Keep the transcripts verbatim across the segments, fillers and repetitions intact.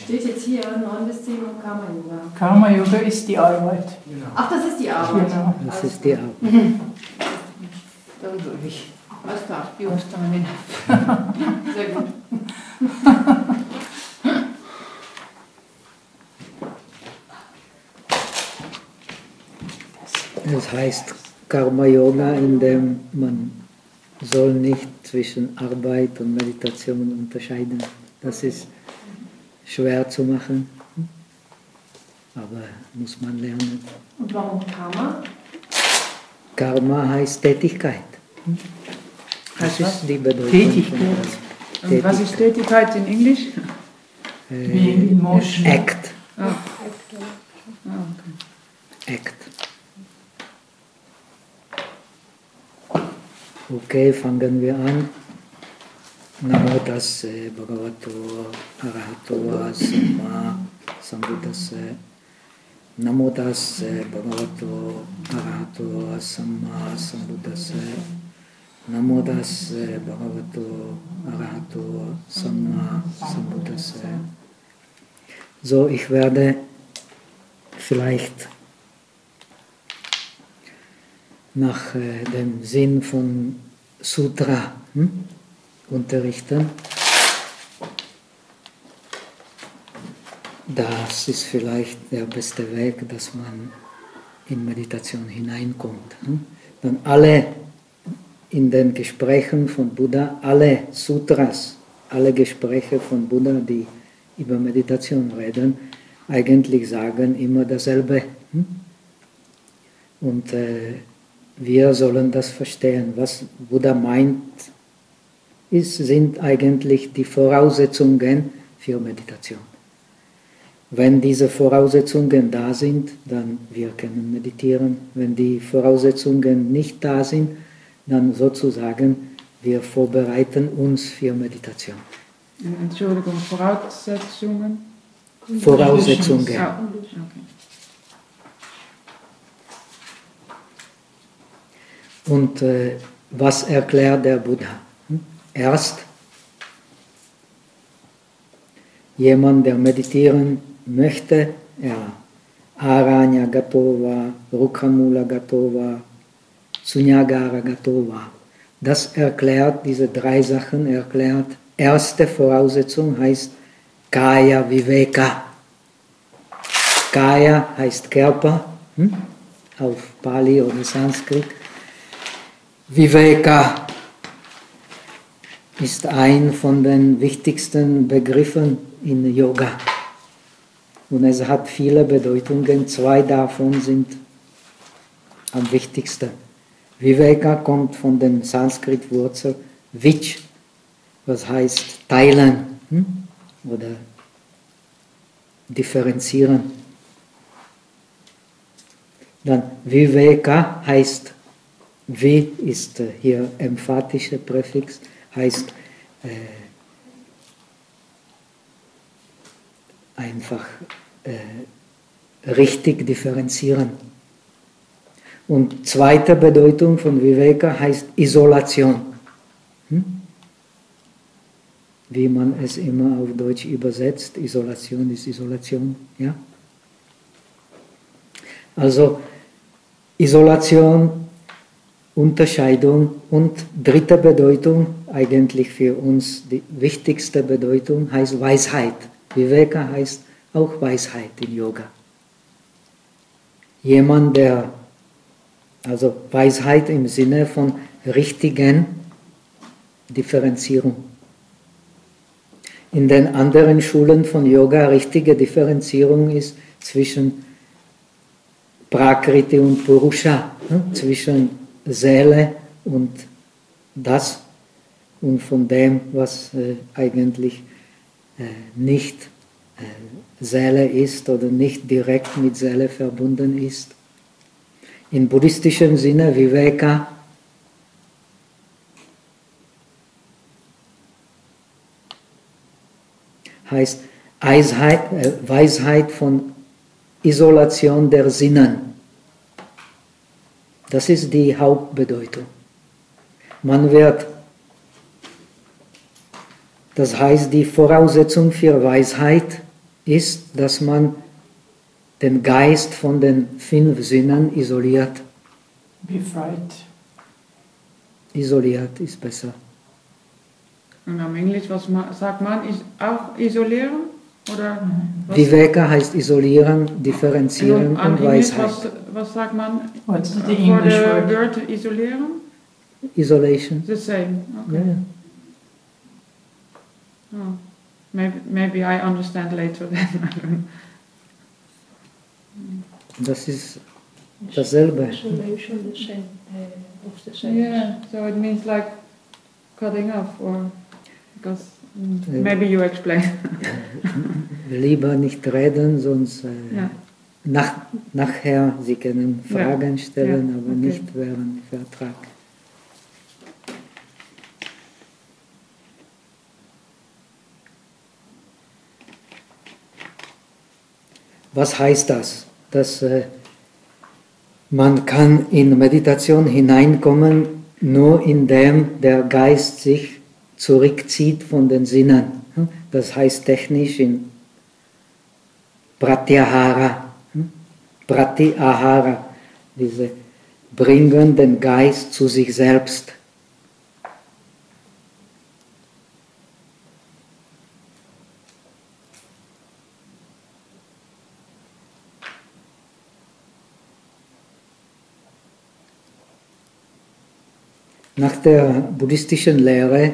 Steht jetzt hier neun bis zehn und Karma Yoga. Karma Yoga ist die Arbeit. Genau. Ach, das ist die Arbeit. Genau. Das ist die Arbeit. Mhm. Dann soll ich. Alles klar, Du hast einen. sehr gut. Das heißt Karma Yoga, in dem man soll nicht zwischen Arbeit und Meditation unterscheiden. Das ist schwer zu machen, aber muss man lernen. Und warum Karma? Karma heißt Tätigkeit. Das Heißt was? ist die Bedeutung. Tätigkeit. Von Und was ist Tätigkeit in Englisch? äh, Wie Emotion. Act. Ah. Ah, okay. Act. Okay, fangen wir an. Namo Tassa Bhagavato Arahato Samma Sambuddhassa. Namo Tassa Bhagavato Arahato Samma Sambuddhassa. Namo Tassa Bhagavato Arahato Samma Sambuddhassa. So, ich werde vielleicht nach äh, dem Sinn von Sutra hm, unterrichten. Das ist vielleicht der beste Weg, dass man in Meditation hineinkommt. Hm. Dann alle in den Gesprächen von Buddha, alle Sutras, alle Gespräche von Buddha, die über Meditation reden, eigentlich sagen immer dasselbe. Hm. Und äh, wir sollen das verstehen. Was Buddha meint, ist, sind eigentlich die Voraussetzungen für Meditation. Wenn diese Voraussetzungen da sind, dann wir können meditieren. Wenn die Voraussetzungen nicht da sind, dann sozusagen wir vorbereiten uns für Meditation. Entschuldigung, Voraussetzungen? Voraussetzungen. Ja. Okay. Und äh, was erklärt der Buddha? Hm? Erst, jemand, der meditieren möchte, ja, Aranya Gatova, Rukhamula Gatova, Sunyagara Gatova. Das erklärt, diese drei Sachen erklärt. Erste Voraussetzung heißt Kaya Viveka. Kaya heißt Körper, hm? Auf Pali oder Sanskrit. Viveka ist ein von den wichtigsten Begriffen in Yoga. Und es hat viele Bedeutungen, zwei davon sind am wichtigsten. Viveka kommt von dem Sanskrit-Wurzel Vich, was heißt teilen hm? oder differenzieren. Dann Viveka heißt, V ist hier emphatischer Präfix, heißt äh, einfach äh, richtig differenzieren. Und zweite Bedeutung von Viveka heißt Isolation. Hm? Wie man es immer auf Deutsch übersetzt, Isolation ist Isolation. Ja? Also Isolation, Unterscheidung und dritte Bedeutung, eigentlich für uns die wichtigste Bedeutung, heißt Weisheit. Viveka heißt auch Weisheit in Yoga. Jemand, der, also Weisheit im Sinne von richtigen Differenzierung. In den anderen Schulen von Yoga richtige Differenzierung ist zwischen Prakriti und Purusha, ne? Zwischen Seele und das und von dem, was äh, eigentlich äh, nicht äh, Seele ist oder nicht direkt mit Seele verbunden ist. In buddhistischem Sinne Viveka heißt Weisheit, äh, Weisheit von Isolation der Sinnen. Das ist die Hauptbedeutung. Man wird, das heißt, die Voraussetzung für Weisheit ist, dass man den Geist von den fünf Sinnen isoliert. Befreit. Isoliert ist besser. Und am Englisch, was ma sagt man, ist auch isolieren? Oder was? Viveka heißt isolieren, differenzieren Und am und Englisch, Weisheit. was, was sagt man? What's the For English the word? word isolieren? Isolation. The same. Ja, Okay. ja. Oh. Maybe, maybe I understand later then. Das ist dasselbe. Isolation, the same, uh, of the same. Yeah, so it means like cutting off, or because mm, Ja. maybe you explain. Lieber nicht reden, sonst äh, Ja. nach, nachher Sie können Fragen stellen, Ja, aber okay. nicht während dem Vertrag. Was heißt das? Dass äh, man kann in Meditation hineinkommen, nur indem der Geist sich zurückzieht von den Sinnen. Das heißt technisch in Pratyahara. Pratyahara, diese bringen den Geist zu sich selbst. Nach der buddhistischen Lehre,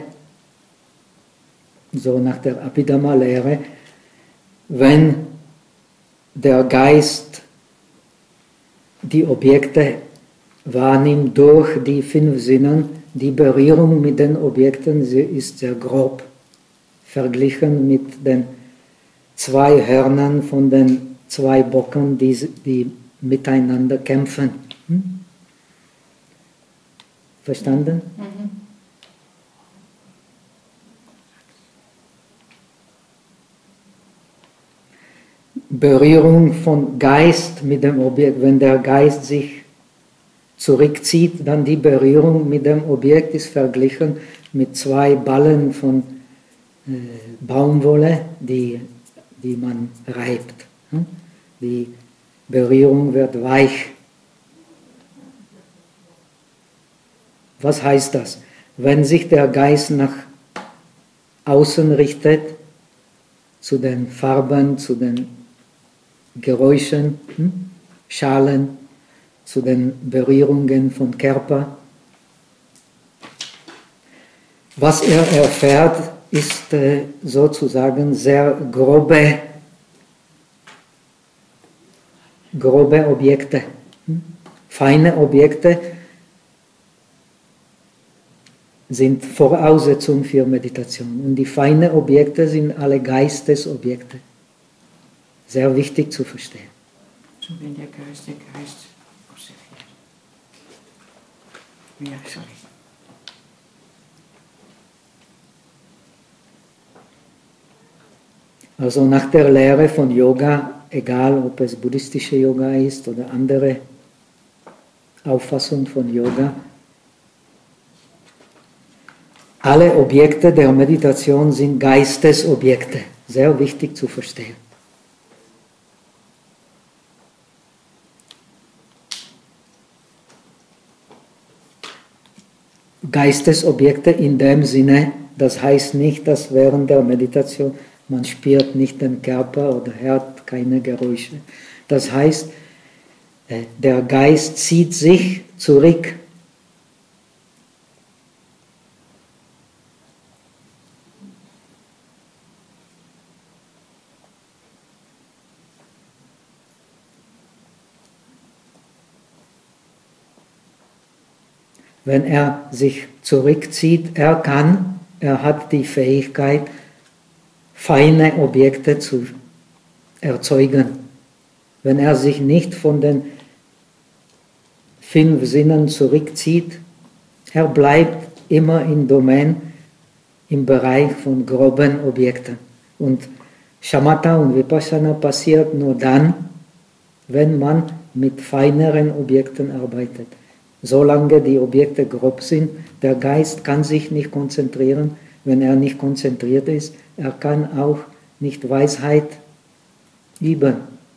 so nach der Abhidhamma-Lehre, wenn der Geist die Objekte wahrnimmt durch die fünf Sinnen, die Berührung mit den Objekten sie ist sehr grob, verglichen mit den zwei Hörnern von den zwei Bocken, die, die miteinander kämpfen. Hm? Verstanden? Mhm. Berührung von Geist mit dem Objekt, wenn der Geist sich zurückzieht, dann die Berührung mit dem Objekt ist verglichen mit zwei Ballen von äh, Baumwolle, die, die man reibt. Die Berührung wird weich. Was heißt das? Wenn sich der Geist nach außen richtet, zu den Farben, zu den Geräuschen, hm? Schalen, zu den Berührungen vom Körper. Was er erfährt, ist äh, sozusagen sehr grobe, grobe Objekte, hm? Feine Objekte sind Voraussetzung für Meditation. Und die feinen Objekte sind alle Geistesobjekte. Sehr wichtig zu verstehen. So wenn der Geist der Geist observiert. Ja, sorry. Also nach der Lehre von Yoga, egal ob es buddhistische Yoga ist oder andere Auffassung von Yoga, alle Objekte der Meditation sind Geistesobjekte. Sehr wichtig zu verstehen. Geistesobjekte in dem Sinne, das heißt nicht, dass während der Meditation man spürt nicht den Körper oder hört keine Geräusche. Das heißt, der Geist zieht sich zurück. Wenn er sich zurückzieht, er kann, er hat die Fähigkeit, feine Objekte zu erzeugen. Wenn er sich nicht von den fünf Sinnen zurückzieht, er bleibt immer im Domain, im Bereich von groben Objekten. Und Shamatha und Vipassana passiert nur dann, wenn man mit feineren Objekten arbeitet. Solange die Objekte grob sind, der Geist kann sich nicht konzentrieren. Wenn er nicht konzentriert ist, er kann auch nicht Weisheit üben.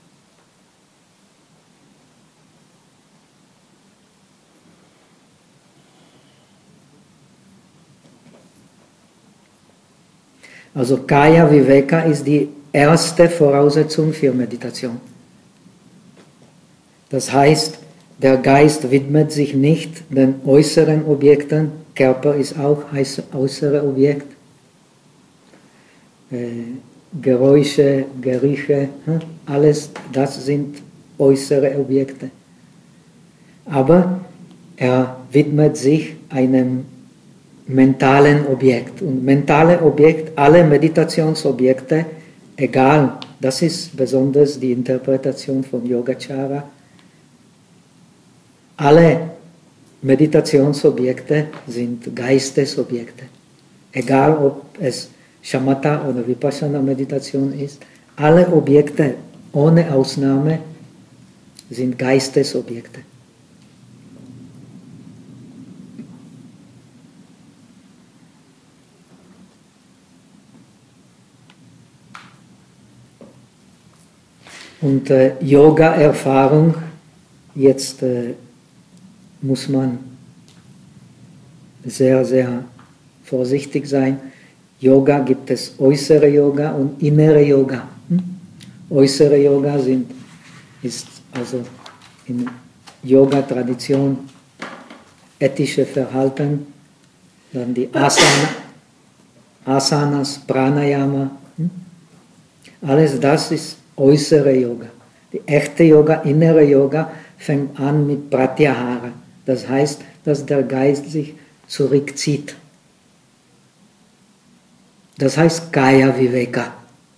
Also Kaya Viveka ist die erste Voraussetzung für Meditation. Das heißt, der Geist widmet sich nicht den äußeren Objekten, Körper ist auch ein äußeres Objekt, äh, Geräusche, Gerüche, alles das sind äußere Objekte. Aber er widmet sich einem mentalen Objekt. Und mentale Objekt, alle Meditationsobjekte, egal, das ist besonders die Interpretation von Yogacara, alle Meditationsobjekte sind Geistesobjekte. Egal, ob es Shamatha oder Vipassana Meditation ist, alle Objekte ohne Ausnahme sind Geistesobjekte. Und äh, Yoga-Erfahrung, jetzt äh, muss man sehr, sehr vorsichtig sein. Yoga gibt es äußere Yoga und innere Yoga. Hm? Äußere Yoga sind, ist also in Yoga-Tradition ethische Verhalten, dann die Asana, Asanas, Pranayama. Hm? Alles das ist äußere Yoga. Die echte Yoga, innere Yoga, fängt an mit Pratyahara. Das heißt, dass der Geist sich zurückzieht. Das heißt Kaya Viveka.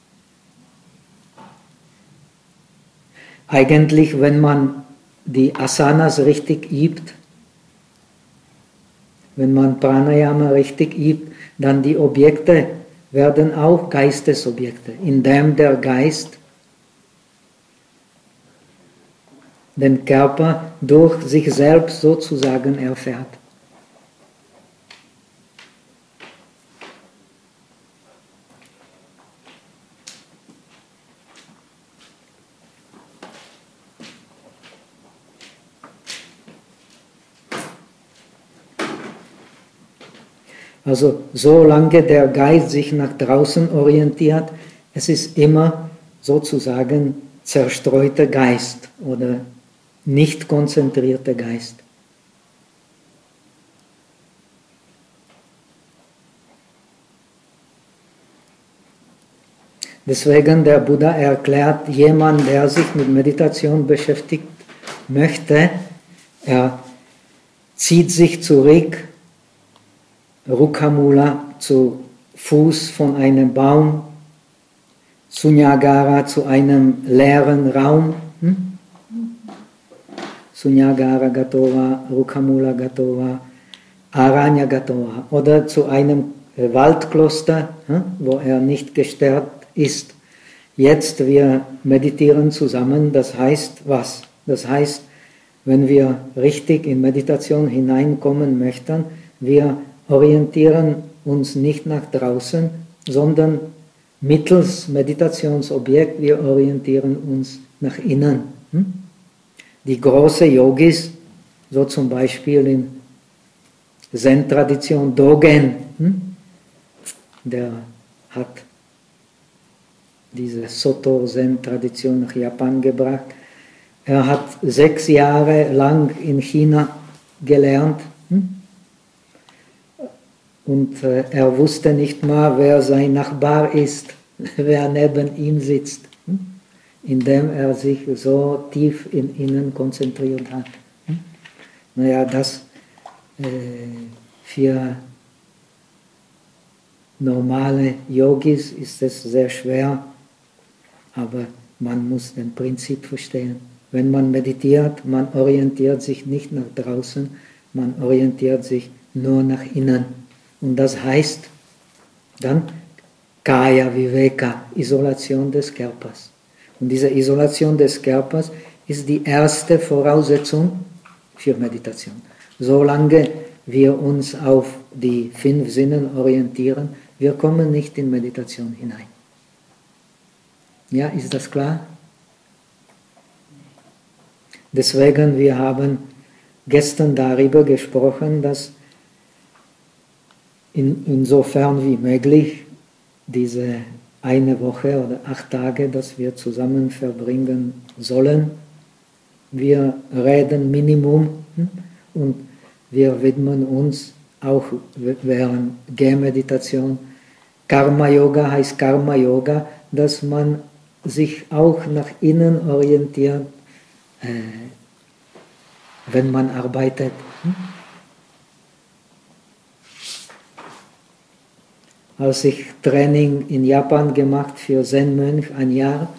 Eigentlich, wenn man die Asanas richtig übt, wenn man Pranayama richtig übt, dann die Objekte werden auch Geistesobjekte, indem der Geist den Körper durch sich selbst sozusagen erfährt. Also solange der Geist sich nach draußen orientiert, es ist immer sozusagen zerstreuter Geist oder nicht konzentrierter Geist. Deswegen der Buddha erklärt, jemand, der sich mit Meditation beschäftigt möchte, er zieht sich zurück, Rukhamula zu Fuß von einem Baum, Sunyagara zu einem leeren Raum, hm? Sunyagara Gatova, Rukhamula Gatova, Aranya Gatova, oder zu einem Waldkloster, hm? wo er nicht gestört ist. Jetzt wir meditieren zusammen, das heißt was? Das heißt, wenn wir richtig in Meditation hineinkommen möchten, wir orientieren uns nicht nach draußen, sondern mittels Meditationsobjekt, wir orientieren uns nach innen. Hm? Die großen Yogis, so zum Beispiel in Zen-Tradition Dogen, hm? der hat diese Soto-Zen-Tradition nach Japan gebracht. Er hat sechs Jahre lang in China gelernt, hm? und äh, er wusste nicht mal, wer sein Nachbar ist, wer neben ihm sitzt, hm? indem er sich so tief in innen konzentriert hat. Hm? Naja, das äh, für normale Yogis ist es sehr schwer, aber man muss das Prinzip verstehen. Wenn man meditiert, man orientiert sich nicht nach draußen, man orientiert sich nur nach innen. Und das heißt dann Kaya Viveka, Isolation des Körpers. Und diese Isolation des Körpers ist die erste Voraussetzung für Meditation. Solange wir uns auf die fünf Sinnen orientieren, wir kommen nicht in Meditation hinein. Ja, ist das klar? Deswegen, wir haben gestern darüber gesprochen, dass in, insofern wie möglich diese eine Woche oder acht Tage, dass wir zusammen verbringen sollen, wir reden Minimum und wir widmen uns auch während Gehmeditation. Karma Yoga heißt Karma Yoga, dass man sich auch nach innen orientiert, äh, wenn man arbeitet. Als ich Training in Japan gemacht für Zen-Mönch ein Jahr,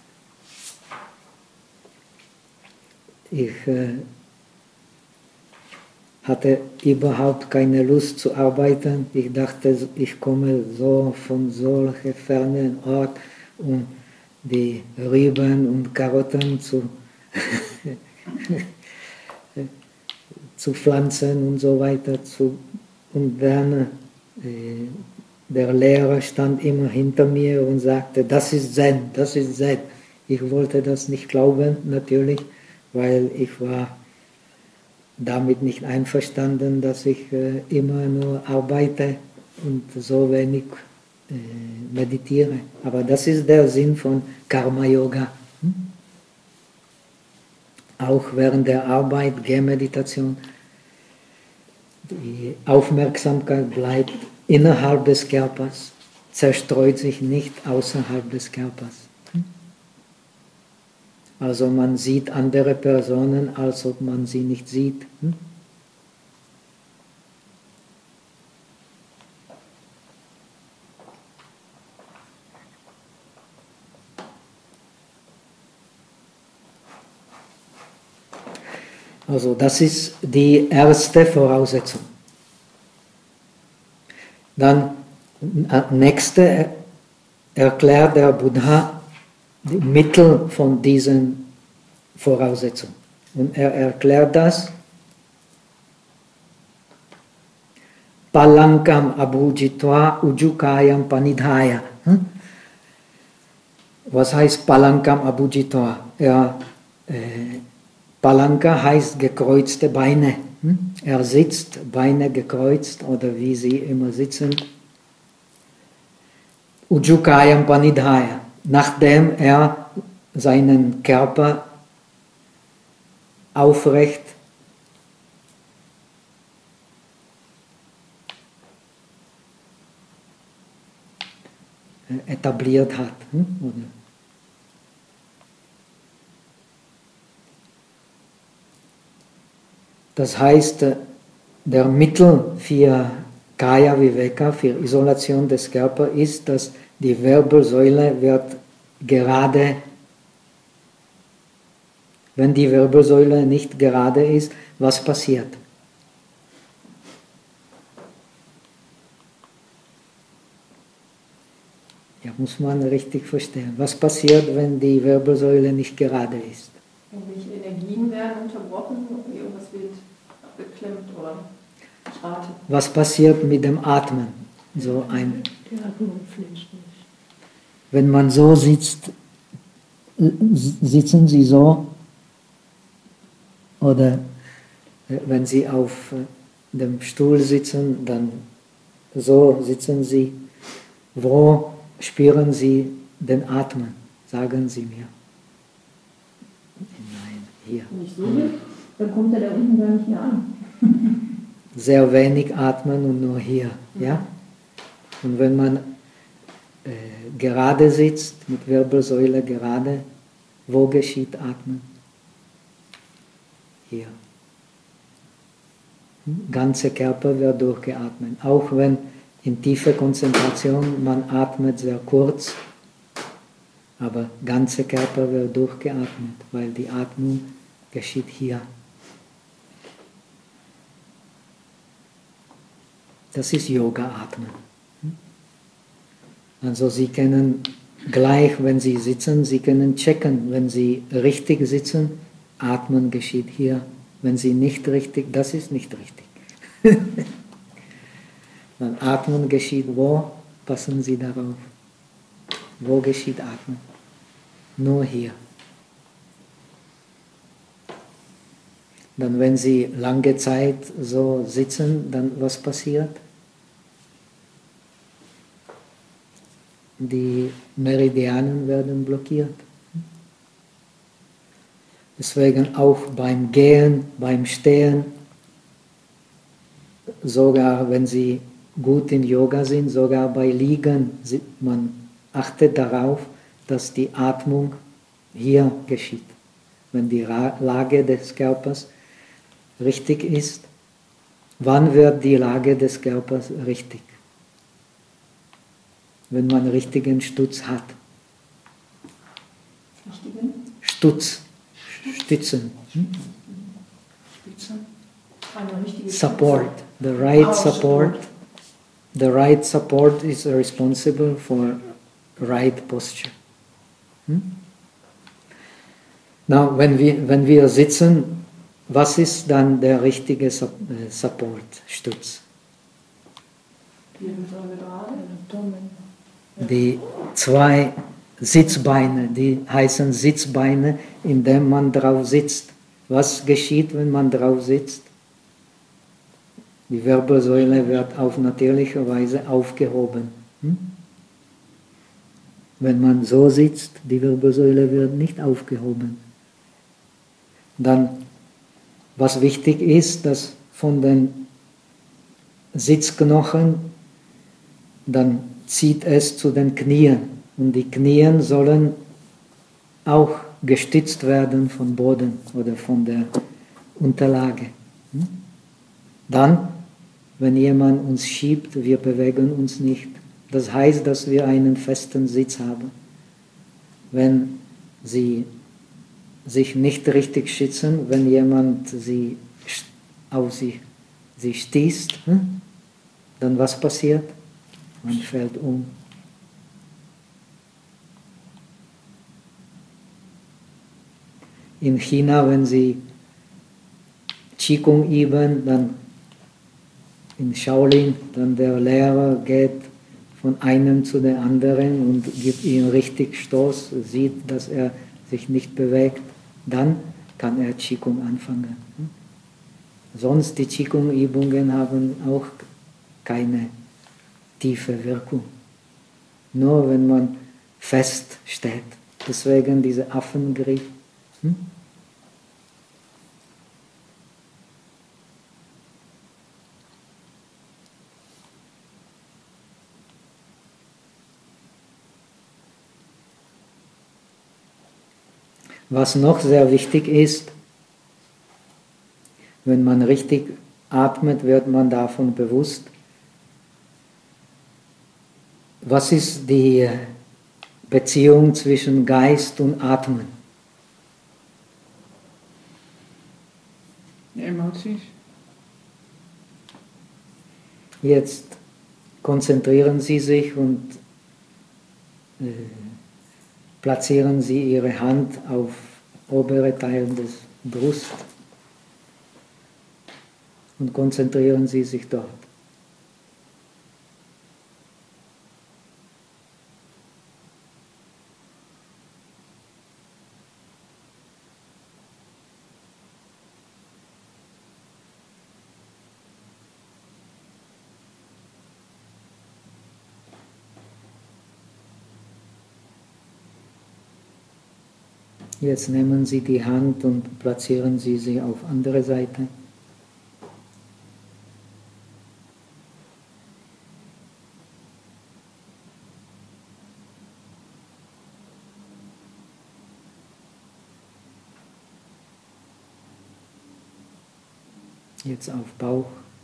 ich äh, hatte überhaupt keine Lust zu arbeiten. Ich dachte, ich komme so von solchen fernen Ort, um die Rüben und Karotten zu, zu pflanzen und so weiter. Zu, und dann äh, der Lehrer stand immer hinter mir und sagte, das ist Zen, das ist Zen. Ich wollte das nicht glauben, natürlich, weil ich war damit nicht einverstanden, dass ich äh, immer nur arbeite und so wenig äh, meditiere. Aber das ist der Sinn von Karma Yoga. Hm? Auch während der Arbeit, Gehmeditation, die Aufmerksamkeit bleibt innerhalb des Körpers, zerstreut sich nicht außerhalb des Körpers. Also man sieht andere Personen, als ob man sie nicht sieht. Hm? Also das ist die erste Voraussetzung. Dann nächste erklärt der Buddha die Mittel von diesen Voraussetzungen. Und er erklärt das: Palankam abhujitva ujukayam panidhaya. Was heißt Palankam abhujitva? Er, äh, Palanka heißt gekreuzte Beine. Er sitzt, Beine gekreuzt oder wie sie immer sitzen. Ujukayam panidhaya. Nachdem er seinen Körper aufrecht etabliert hat. Das heißt, der Mittel für Kaya Viveka, für Isolation des Körpers, ist, dass die Wirbelsäule wird gerade. Wenn die Wirbelsäule nicht gerade ist, was passiert? Ja, muss man richtig verstehen. Was passiert, wenn die Wirbelsäule nicht gerade ist? Irgendwelche Energien werden unterbrochen, irgendwas wird abgeklemmt oder schade. Was passiert mit dem Atmen? So ein, wenn man so sitzt, sitzen Sie so, oder wenn Sie auf dem Stuhl sitzen, dann so sitzen Sie. Wo spüren Sie den Atmen? Sagen Sie mir. Nein, hier. Wenn ich so bin, dann kommt er da unten gar nicht mehr an. Sehr wenig atmen und nur hier. Ja? Und wenn man äh, gerade sitzt, mit Wirbelsäule gerade, wo geschieht Atmen? Hier. Ganze Körper wird durchgeatmet. Auch wenn in tiefer Konzentration man atmet sehr kurz, aber ganze Körper wird durchgeatmet, weil die Atmung geschieht hier. Das ist Yoga-Atmen. Also Sie können gleich, wenn Sie sitzen, Sie können checken, wenn Sie richtig sitzen, Atmen geschieht hier. Wenn Sie nicht richtig, das ist nicht richtig. Dann Atmen geschieht wo? Passen Sie darauf. Wo geschieht Atmen? Nur hier. Dann wenn Sie lange Zeit so sitzen, dann was passiert? Die Meridianen werden blockiert. Deswegen auch beim Gehen, beim Stehen, sogar wenn Sie gut in Yoga sind, sogar bei Liegen, man achtet darauf, dass die Atmung hier geschieht. Wenn die Lage des Körpers richtig ist, wann wird die Lage des Körpers richtig? Wenn man richtigen Stütz hat. Richtigen? Stütz. Stützen. Hm? Eine richtige Support. The right Ah, support. The right support is responsible for right posture. Hm? Now, wenn wir, wenn wir sitzen, was ist dann der richtige Support, Stütz? Die zwei Sitzbeine, die heißen Sitzbeine, in denen man drauf sitzt. Was geschieht, wenn man drauf sitzt? Die Wirbelsäule wird auf natürliche Weise aufgehoben. Hm? Wenn man so sitzt, die Wirbelsäule wird nicht aufgehoben. Dann, was wichtig ist, dass von den Sitzknochen, dann zieht es zu den Knien. Und die Knien sollen auch gestützt werden vom Boden oder von der Unterlage. Dann, wenn jemand uns schiebt, wir bewegen uns nicht. Das heißt, dass wir einen festen Sitz haben. Wenn Sie sich nicht richtig schützen, wenn jemand sie auf sie, sie stießt, dann was passiert? Man fällt um. In China, wenn sie Qigong üben, dann in Shaolin, dann der Lehrer geht von einem zu dem anderen und gibt ihm richtig Stoß, sieht, dass er sich nicht bewegt, dann kann er Qigong anfangen. Sonst die Qigong-Übungen haben auch keine tiefe Wirkung. Nur wenn man fest steht. Deswegen dieser Affengriff. Hm? Was noch sehr wichtig ist, wenn man richtig atmet, wird man davon bewusst. Was ist die Beziehung zwischen Geist und Atmen? Emoties. Jetzt konzentrieren Sie sich und äh, platzieren Sie Ihre Hand auf obere Teil des Brust und konzentrieren Sie sich dort. Jetzt nehmen Sie die Hand und platzieren Sie sie auf andere Seite. Jetzt auf Bauch.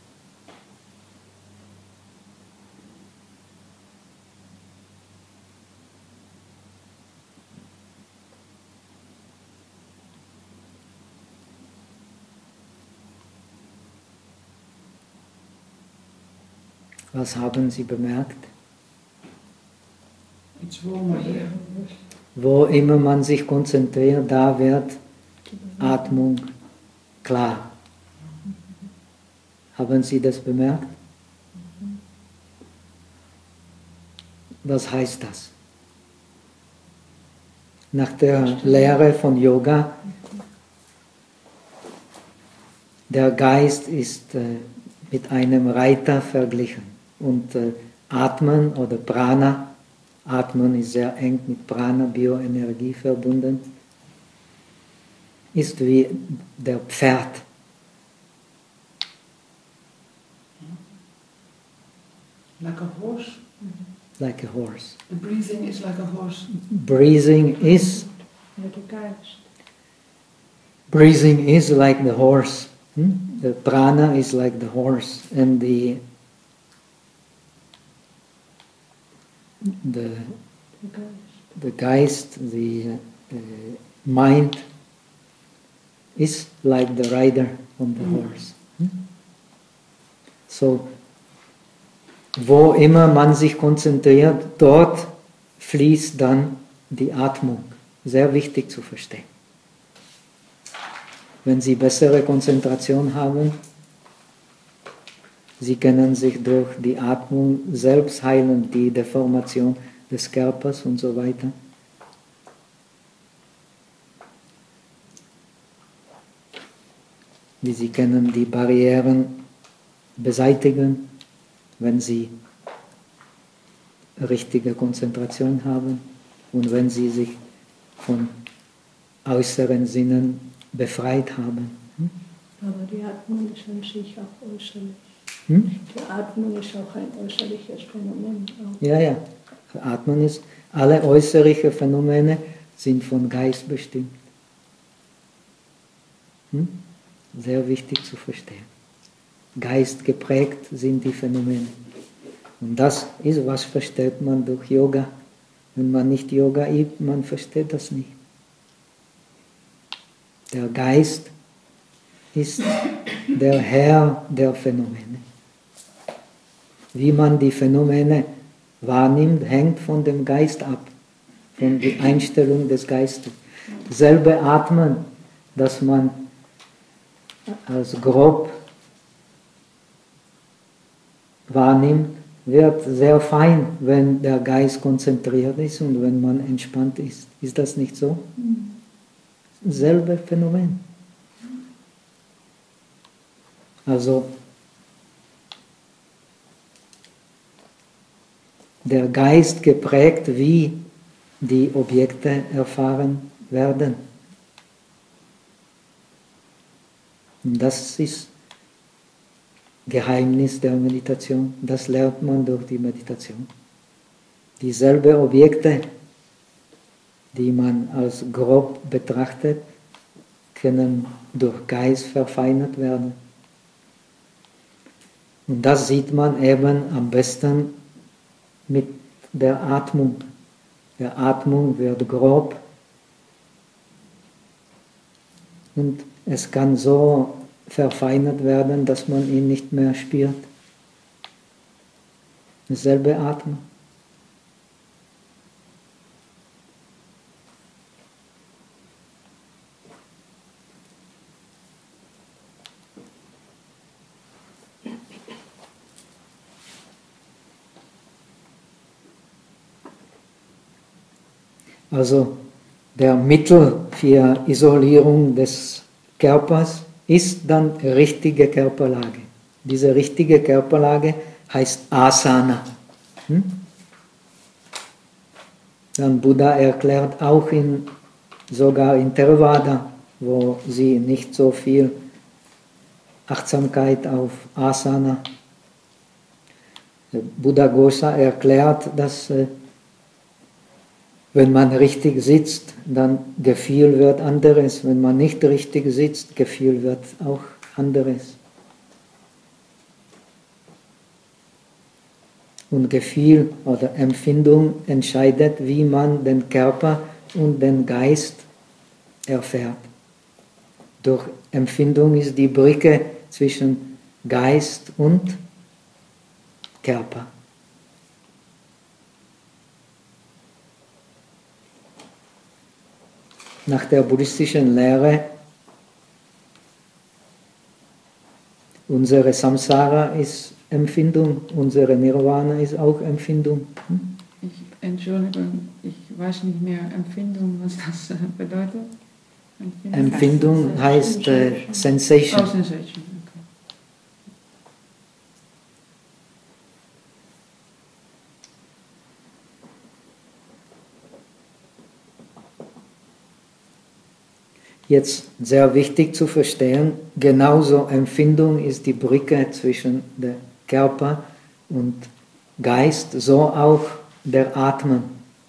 Was haben Sie bemerkt? Iets warmer hier. Wo immer man sich konzentriert, da wird Atmung klar. Haben Sie das bemerkt? Was heißt das? Nach der Lehre von Yoga der Geist ist äh, mit einem Reiter verglichen. Und äh, Atmen oder Prana, Atmen ist sehr eng mit Prana, Bioenergie verbunden, ist wie der Pferd. Like a horse. Like a horse. The breathing is like a horse. Breathing is Ja, der Geist. breathing is like the horse. Hmm? The prana is like the horse, and the the Der Geist. the geist, the uh, mind is like the rider on the horse. Hmm? So, wo immer man sich konzentriert, dort fließt dann die Atmung. Sehr wichtig zu verstehen. Wenn Sie bessere Konzentration haben, Sie können sich durch die Atmung selbst heilen, die Deformation des Körpers und so weiter. Wie Sie können die Barrieren beseitigen, wenn Sie richtige Konzentration haben und wenn Sie sich von äußeren Sinnen befreit haben. Hm? Aber die Atmung ist an sich auch äußerlich. Hm? Die Atmung ist auch ein äußerliches Phänomen. Auch. Ja, ja. Atmen ist, alle äußerlichen Phänomene sind von Geist bestimmt. Hm? Sehr wichtig zu verstehen. Geist geprägt sind die Phänomene. Und das ist, was versteht man durch Yoga. Wenn man nicht Yoga übt, man versteht das nicht. Der Geist ist der Herr der Phänomene. Wie man die Phänomene wahrnimmt, hängt von dem Geist ab, von der Einstellung des Geistes. Selbe Atmen, das man als grob wahrnimmt, wird sehr fein, wenn der Geist konzentriert ist und wenn man entspannt ist. Ist das nicht so? Selbe Phänomen. Also der Geist geprägt, wie die Objekte erfahren werden. Und das ist Geheimnis der Meditation. Das lernt man durch die Meditation. Dieselben Objekte, die man als grob betrachtet, können durch Geist verfeinert werden. Und das sieht man eben am besten mit der Atmung. Der Atmung wird grob und es kann so verfeinert werden, dass man ihn nicht mehr spürt. Dasselbe Atmen. Also der Mittel für Isolierung des Körpers ist dann richtige Körperlage. Diese richtige Körperlage heißt Asana. Hm? Dann Buddha erklärt auch in, sogar in Theravada, wo sie nicht so viel Achtsamkeit auf Asana. Buddhaghosa erklärt, dass wenn man richtig sitzt, dann Gefühl wird anderes. Wenn man nicht richtig sitzt, Gefühl wird auch anderes. Und Gefühl oder Empfindung entscheidet, wie man den Körper und den Geist erfährt. Durch Empfindung ist die Brücke zwischen Geist und Körper. Nach der buddhistischen Lehre, unsere Samsara ist Empfindung, unsere Nirvana ist auch Empfindung. Hm? Ich, Entschuldigung, ich weiß nicht mehr Empfindung, was das bedeutet. Empfindung heißt äh, Sensation. Oh, sensation. Okay. Jetzt sehr wichtig zu verstehen, genauso Empfindung ist die Brücke zwischen der Körper und Geist, so auch der Atmen.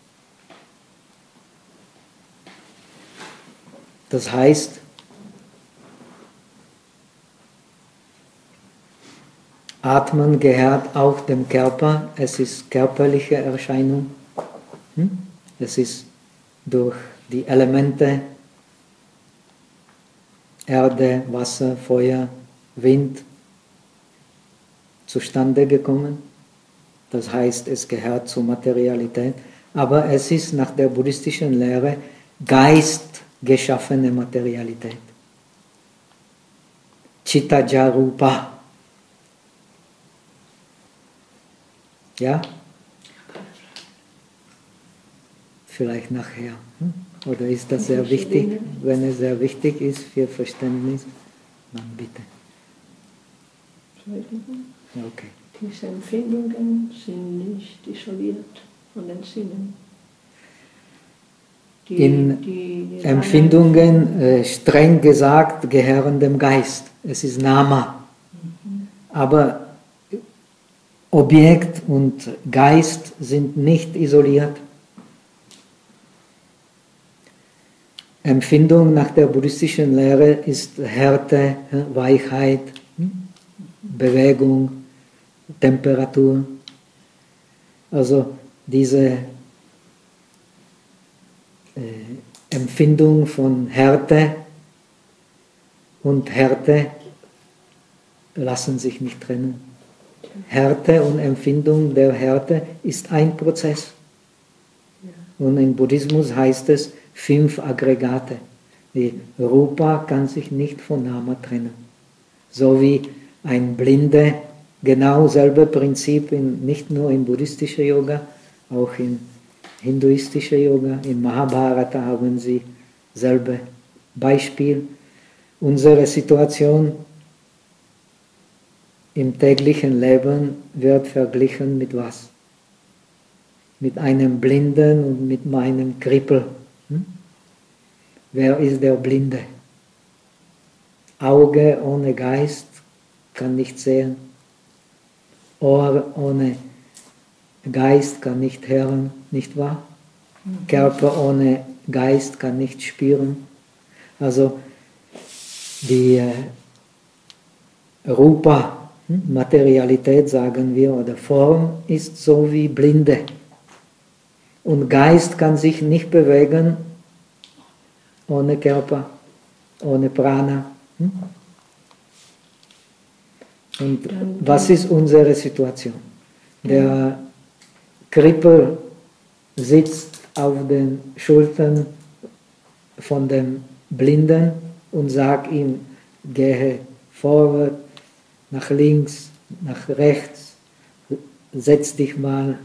Das heißt, Atmen gehört auch dem Körper, es ist körperliche Erscheinung, es ist durch die Elemente Erde, Wasser, Feuer, Wind zustande gekommen. Das heißt, es gehört zur Materialität, aber es ist nach der buddhistischen Lehre geistgeschaffene Materialität. Chittaja Rupa. Ja? Vielleicht nachher. Oder ist das sehr wichtig? Wenn es sehr wichtig ist für Verständnis, dann bitte. Okay. Diese Empfindungen sind nicht isoliert von den Sinnen. Die, In die, die Empfindungen, äh, streng gesagt, gehören dem Geist. Es ist Nama. Mhm. Aber Objekt und Geist sind nicht isoliert. Empfindung nach der buddhistischen Lehre ist Härte, Weichheit, Bewegung, Temperatur. Also diese äh, Empfindung von Härte und Härte lassen sich nicht trennen. Härte und Empfindung der Härte ist ein Prozess. Und im Buddhismus heißt es fünf Aggregate. Die Rupa kann sich nicht von Nama trennen. So wie ein Blinde, genau selbe Prinzip, in, nicht nur im buddhistischen Yoga, auch im hinduistischen Yoga, in Mahabharata haben sie selbe Beispiel. Unsere Situation im täglichen Leben wird verglichen mit was? Mit einem Blinden und mit meinem Krippel. Hm? Wer ist der Blinde? Auge ohne Geist kann nicht sehen. Ohr ohne Geist kann nicht hören, nicht wahr? Mhm. Körper ohne Geist kann nicht spüren. Also die äh, Rupa, hm? Materialität sagen wir, oder Form ist so wie Blinde. Und Geist kann sich nicht bewegen ohne Körper, ohne Prana. Hm? Und was ist unsere Situation? Der Krippel sitzt auf den Schultern von dem Blinden und sagt ihm, gehe vorwärts, nach links, nach rechts, setz dich mal.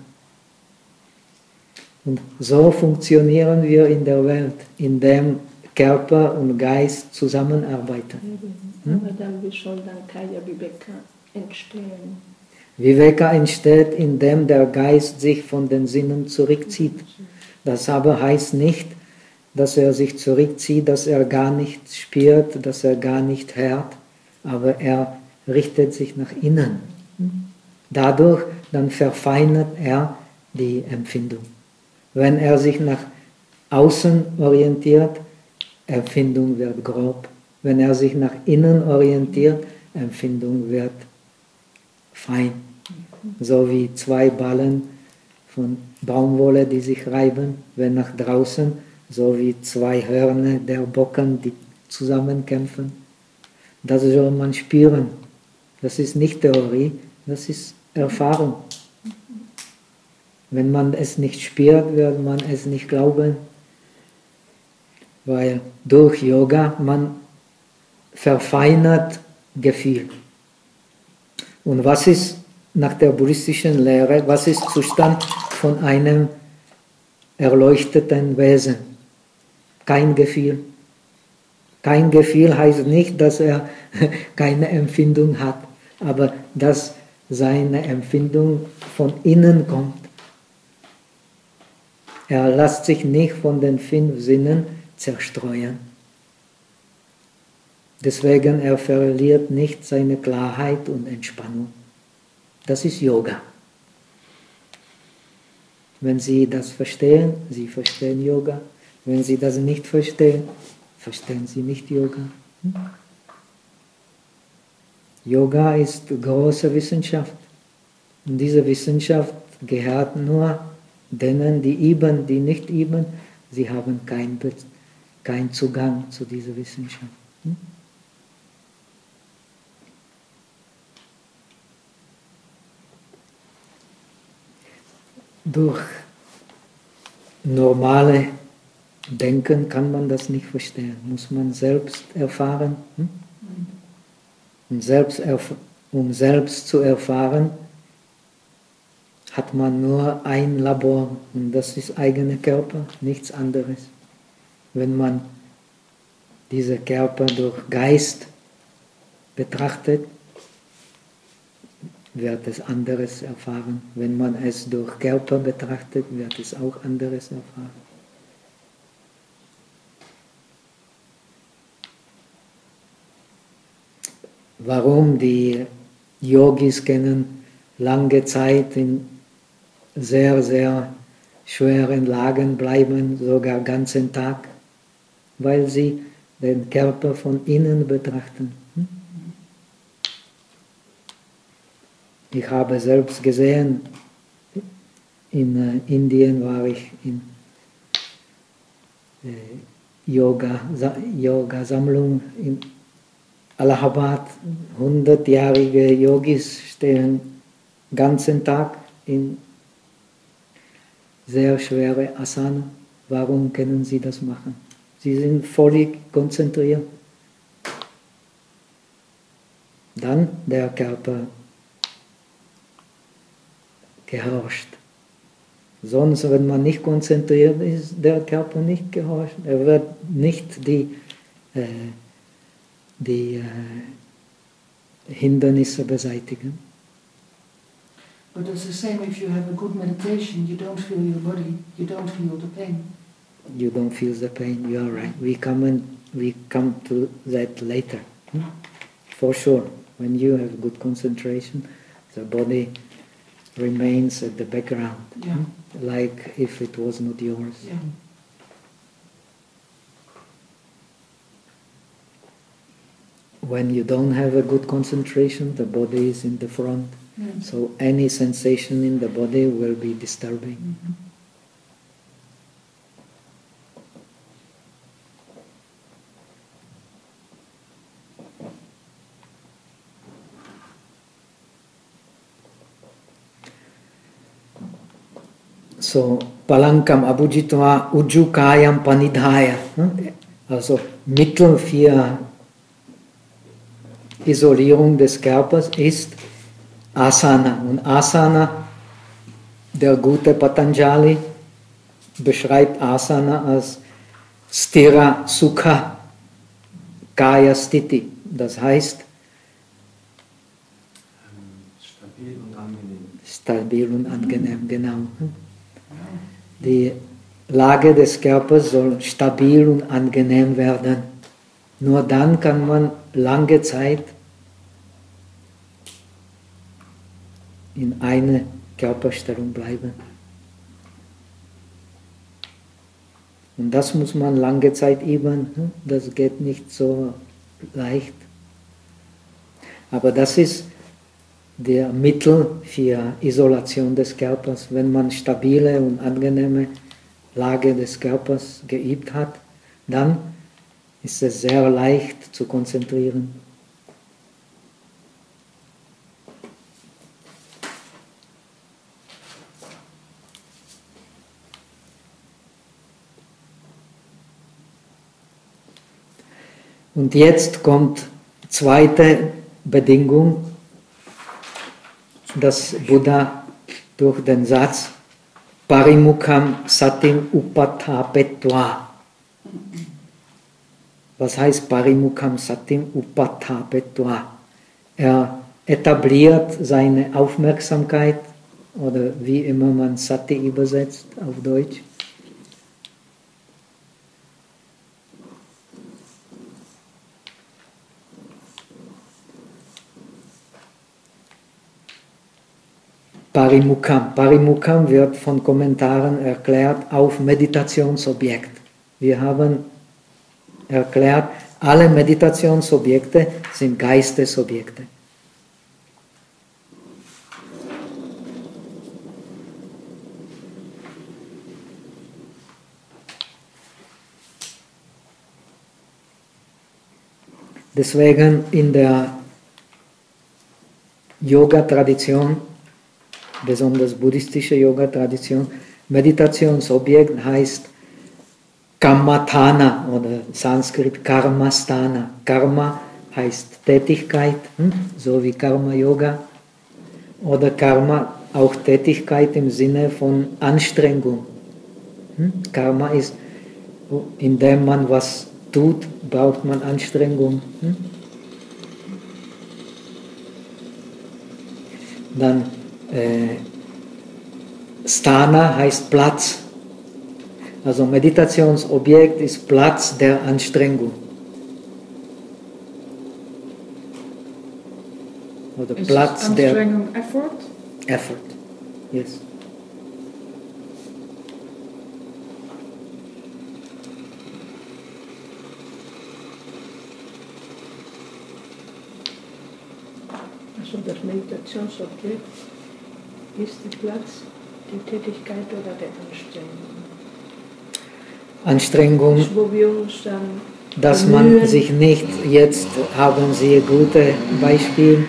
Und so funktionieren wir in der Welt, indem Körper und Geist zusammenarbeiten. Hm? Aber dann, wie soll dann Kaya Viveka entstehen? Viveka entsteht, indem der Geist sich von den Sinnen zurückzieht. Das aber heißt nicht, dass er sich zurückzieht, dass er gar nicht spürt, dass er gar nicht hört, aber er richtet sich nach innen. Dadurch dann verfeinert er die Empfindung. Wenn er sich nach außen orientiert, Empfindung wird grob. Wenn er sich nach innen orientiert, Empfindung wird fein. So wie zwei Ballen von Baumwolle, die sich reiben, wenn nach draußen, so wie zwei Hörner der Bocken, die zusammenkämpfen. Das soll man spüren. Das ist nicht Theorie, das ist Erfahrung. Wenn man es nicht spürt, wird man es nicht glauben. Weil durch Yoga man verfeinert Gefühl. Und was ist nach der buddhistischen Lehre, was ist Zustand von einem erleuchteten Wesen? Kein Gefühl. Kein Gefühl heißt nicht, dass er keine Empfindung hat, aber dass seine Empfindung von innen kommt. Er lässt sich nicht von den fünf Sinnen zerstreuen. Deswegen er verliert nicht seine Klarheit und Entspannung. Das ist Yoga. Wenn Sie das verstehen, Sie verstehen Yoga. Wenn Sie das nicht verstehen, verstehen Sie nicht Yoga. Hm? Yoga ist große Wissenschaft. Und diese Wissenschaft gehört nur denen, die üben, die nicht üben. Sie haben keinen kein Zugang zu dieser Wissenschaft. Hm? Durch normale Denken kann man das nicht verstehen, muss man selbst erfahren. Hm? Und selbst erf- um selbst zu erfahren, hat man nur ein Labor und das ist eigener Körper, nichts anderes. Wenn man diesen Körper durch Geist betrachtet, wird es anderes erfahren. Wenn man es durch Körper betrachtet, wird es auch anderes erfahren. Warum die Yogis können lange Zeit in sehr, sehr schweren Lagen bleiben, sogar den ganzen Tag, weil sie den Körper von innen betrachten. Ich habe selbst gesehen, in Indien war ich in Yoga, Yoga-Sammlung in Allahabad. hundertjährige Yogis stehen den ganzen Tag in sehr schwere Asana. Warum können sie das machen? Sie sind völlig konzentriert. Dann der Körper gehorcht. Sonst, wenn man nicht konzentriert ist, der Körper nicht gehorcht. Er wird nicht die, äh, die äh, Hindernisse beseitigen. But it's the same if you have a good meditation, you don't feel your body, you don't feel the pain. You don't feel the pain, you are right. We come, and we come to that later. Hmm? For sure, when you have good concentration, the body remains at the background, Yeah. like if it was not yours. Yeah. When you don't have a good concentration, the body is in the front, Mm. so any sensation in the body will be disturbing. Mm-hmm. So, Palankam abhujitva ujjukayam panidhaya. Also Mittel für Isolierung des Körpers ist Asana. Und Asana, der gute Patanjali beschreibt Asana als Sthira Sukha Kaya Sthiti. Das heißt, stabil und angenehm. Stabil und angenehm, genau. Die Lage des Körpers soll stabil und angenehm werden. Nur dann kann man lange Zeit in einer Körperstellung bleiben. Und das muss man lange Zeit üben. Das geht nicht so leicht. Aber das ist der Mittel für Isolation des Körpers. Wenn man stabile und angenehme Lage des Körpers geübt hat, dann ist es sehr leicht zu konzentrieren. Und jetzt kommt zweite Bedingung, dass Buddha durch den Satz Parimukham Satim Upathapetva. Was heißt Parimukam Satim Upathapetva? Er etabliert seine Aufmerksamkeit, oder wie immer man Sati übersetzt auf Deutsch. Parimukam. Parimukam wird von Kommentaren erklärt auf Meditationsobjekt. Wir haben erklärt, alle Meditationsobjekte sind Geistesobjekte. Deswegen in der Yoga-Tradition, besonders buddhistische Yoga-Tradition, Meditationsobjekt heißt Kammatthana oder Sanskrit Karmasthana. Karma heißt Tätigkeit, so wie Karma-Yoga. Oder Karma auch Tätigkeit im Sinne von Anstrengung. Karma ist, indem man was tut, braucht man Anstrengung. Dann äh, Sthana heißt Platz. Also Meditationsobjekt ist Platz der Anstrengung. Oder Ist Platz Anstrengung der Effort? Effort. Yes. Also das Meditationsobjekt ist der Platz, die Tätigkeit oder der Anstrengung. Anstrengung, Das, wo wir uns dann dass man bemühen. sich nicht, jetzt haben Sie ein gutes Beispiel,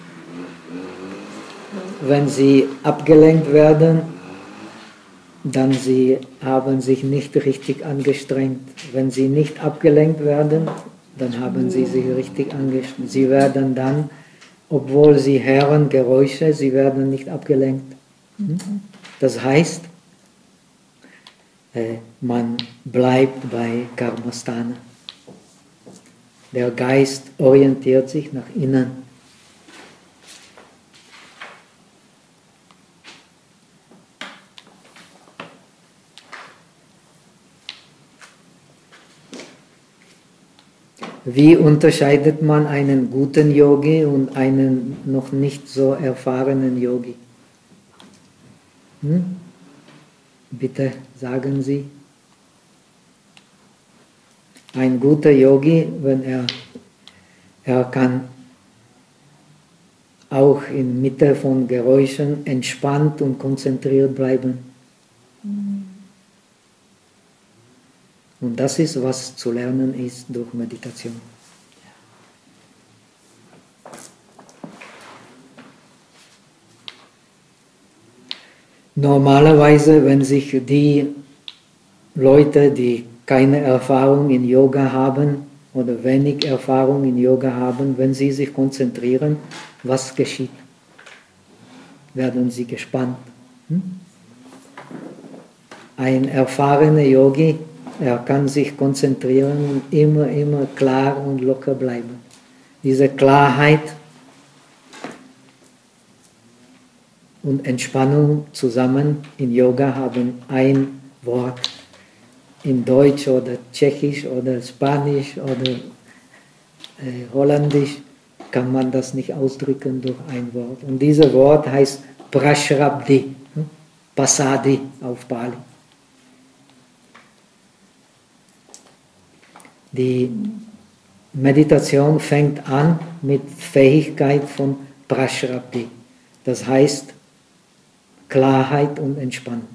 wenn Sie abgelenkt werden, dann Sie haben sich nicht richtig angestrengt. Wenn Sie nicht abgelenkt werden, dann haben Sie sich richtig angestrengt. Sie werden dann, obwohl Sie hören Geräusche, Sie werden nicht abgelenkt. Das heißt, man bleibt bei Karmasthana. Der Geist orientiert sich nach innen. Wie unterscheidet man einen guten Yogi und einen noch nicht so erfahrenen Yogi? Hm? Bitte sagen Sie. Ein guter Yogi, wenn er, er kann auch in Mitte von Geräuschen entspannt und konzentriert bleiben. Und das ist, was zu lernen ist durch Meditation. Normalerweise, wenn sich die Leute, die keine Erfahrung in Yoga haben oder wenig Erfahrung in Yoga haben, wenn sie sich konzentrieren, was geschieht? Werden sie gespannt. Hm? Ein erfahrener Yogi, er kann sich konzentrieren und immer, immer klar und locker bleiben. Diese Klarheit und Entspannung zusammen in Yoga haben ein Wort. In Deutsch oder Tschechisch oder Spanisch oder äh, Holländisch kann man das nicht ausdrücken durch ein Wort. Und dieses Wort heißt Prashrabdi, hm? Pasadi auf Pali. Die Meditation fängt an mit Fähigkeit von Prashrabdi. Das heißt Klarheit und Entspannung.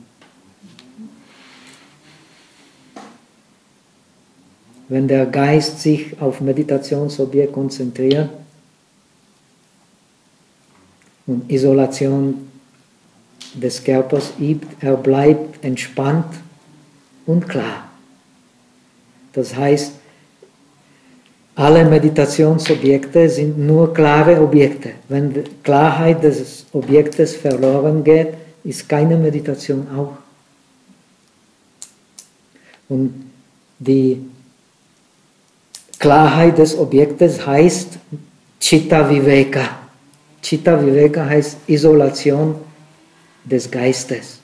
Wenn der Geist sich auf Meditationsobjekt konzentriert und Isolation des Körpers übt, er bleibt entspannt und klar. Das heißt, alle Meditationsobjekte sind nur klare Objekte. Wenn die Klarheit des Objektes verloren geht, ist keine Meditation auch. Und die Klarheit des Objektes heißt Chitta Viveka. Chitta Viveka heißt Isolation des Geistes.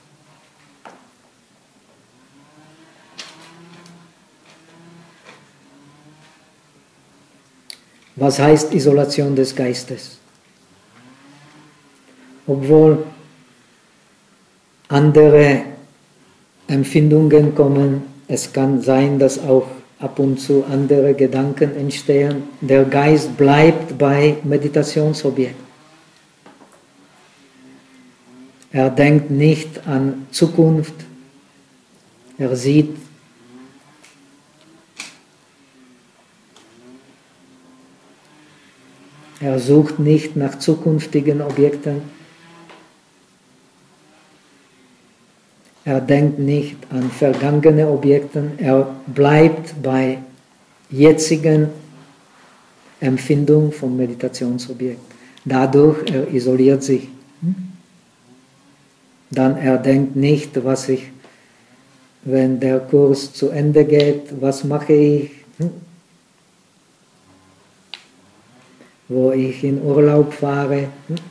Was heißt Isolation des Geistes? Obwohl andere Empfindungen kommen, es kann sein, dass auch ab und zu andere Gedanken entstehen, der Geist bleibt bei Meditationsobjekt. Er denkt nicht an Zukunft, er sieht Er sucht nicht nach zukünftigen Objekten. Er denkt nicht an vergangene Objekte. Er bleibt bei jetzigen Empfindung vom Meditationsobjekt. Dadurch er isoliert sich. Dann er denkt nicht, was ich, wenn der Kurs zu Ende geht, was mache ich? Wo ich in Urlaub fahre.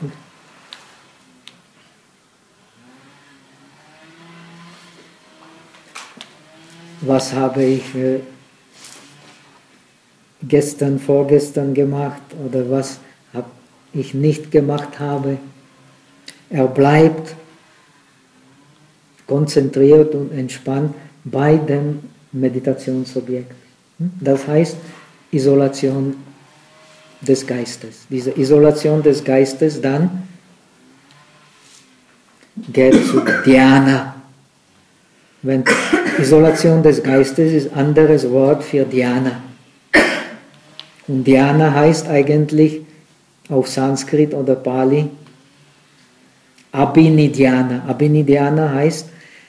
Was habe ich äh, gestern, vorgestern gemacht oder was habe ich nicht gemacht habe. Er bleibt konzentriert und entspannt bei dem Meditationsobjekt. Das heißt Isolation des Geistes. Diese Isolation des Geistes dann geht zu Dhyana. Wenn Isolation des Geistes ist ein anderes Wort für Dhyana. Und Dhyana heißt eigentlich auf Sanskrit oder Pali Abhinidhyana. Abhinidhyana heißt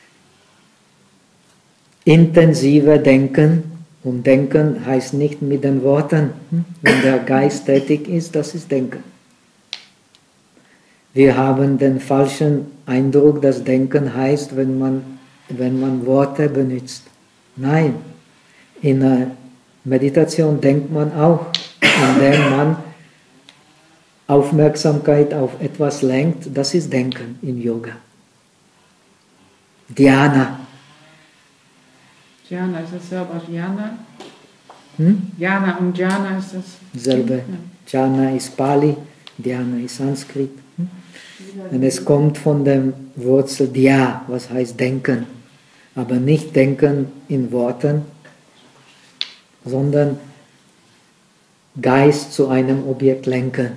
intensive Denken. Und Denken heißt nicht mit den Worten. Wenn der Geist tätig ist, das ist Denken. Wir haben den falschen Eindruck, dass Denken heißt, wenn man, wenn man Worte benutzt. Nein, in der Meditation denkt man auch, indem man Aufmerksamkeit auf etwas lenkt. Das ist Denken im Yoga. Dhyana. Jhana ist das selber Jhana. Hm? Jhana und Jhana ist das Selbe. Ja. Jhana ist Pali, Dhyana ist Sanskrit. Hm? Und es kommt von dem Wurzel Dhya, was heißt denken. Aber nicht denken in Worten, sondern Geist zu einem Objekt lenken.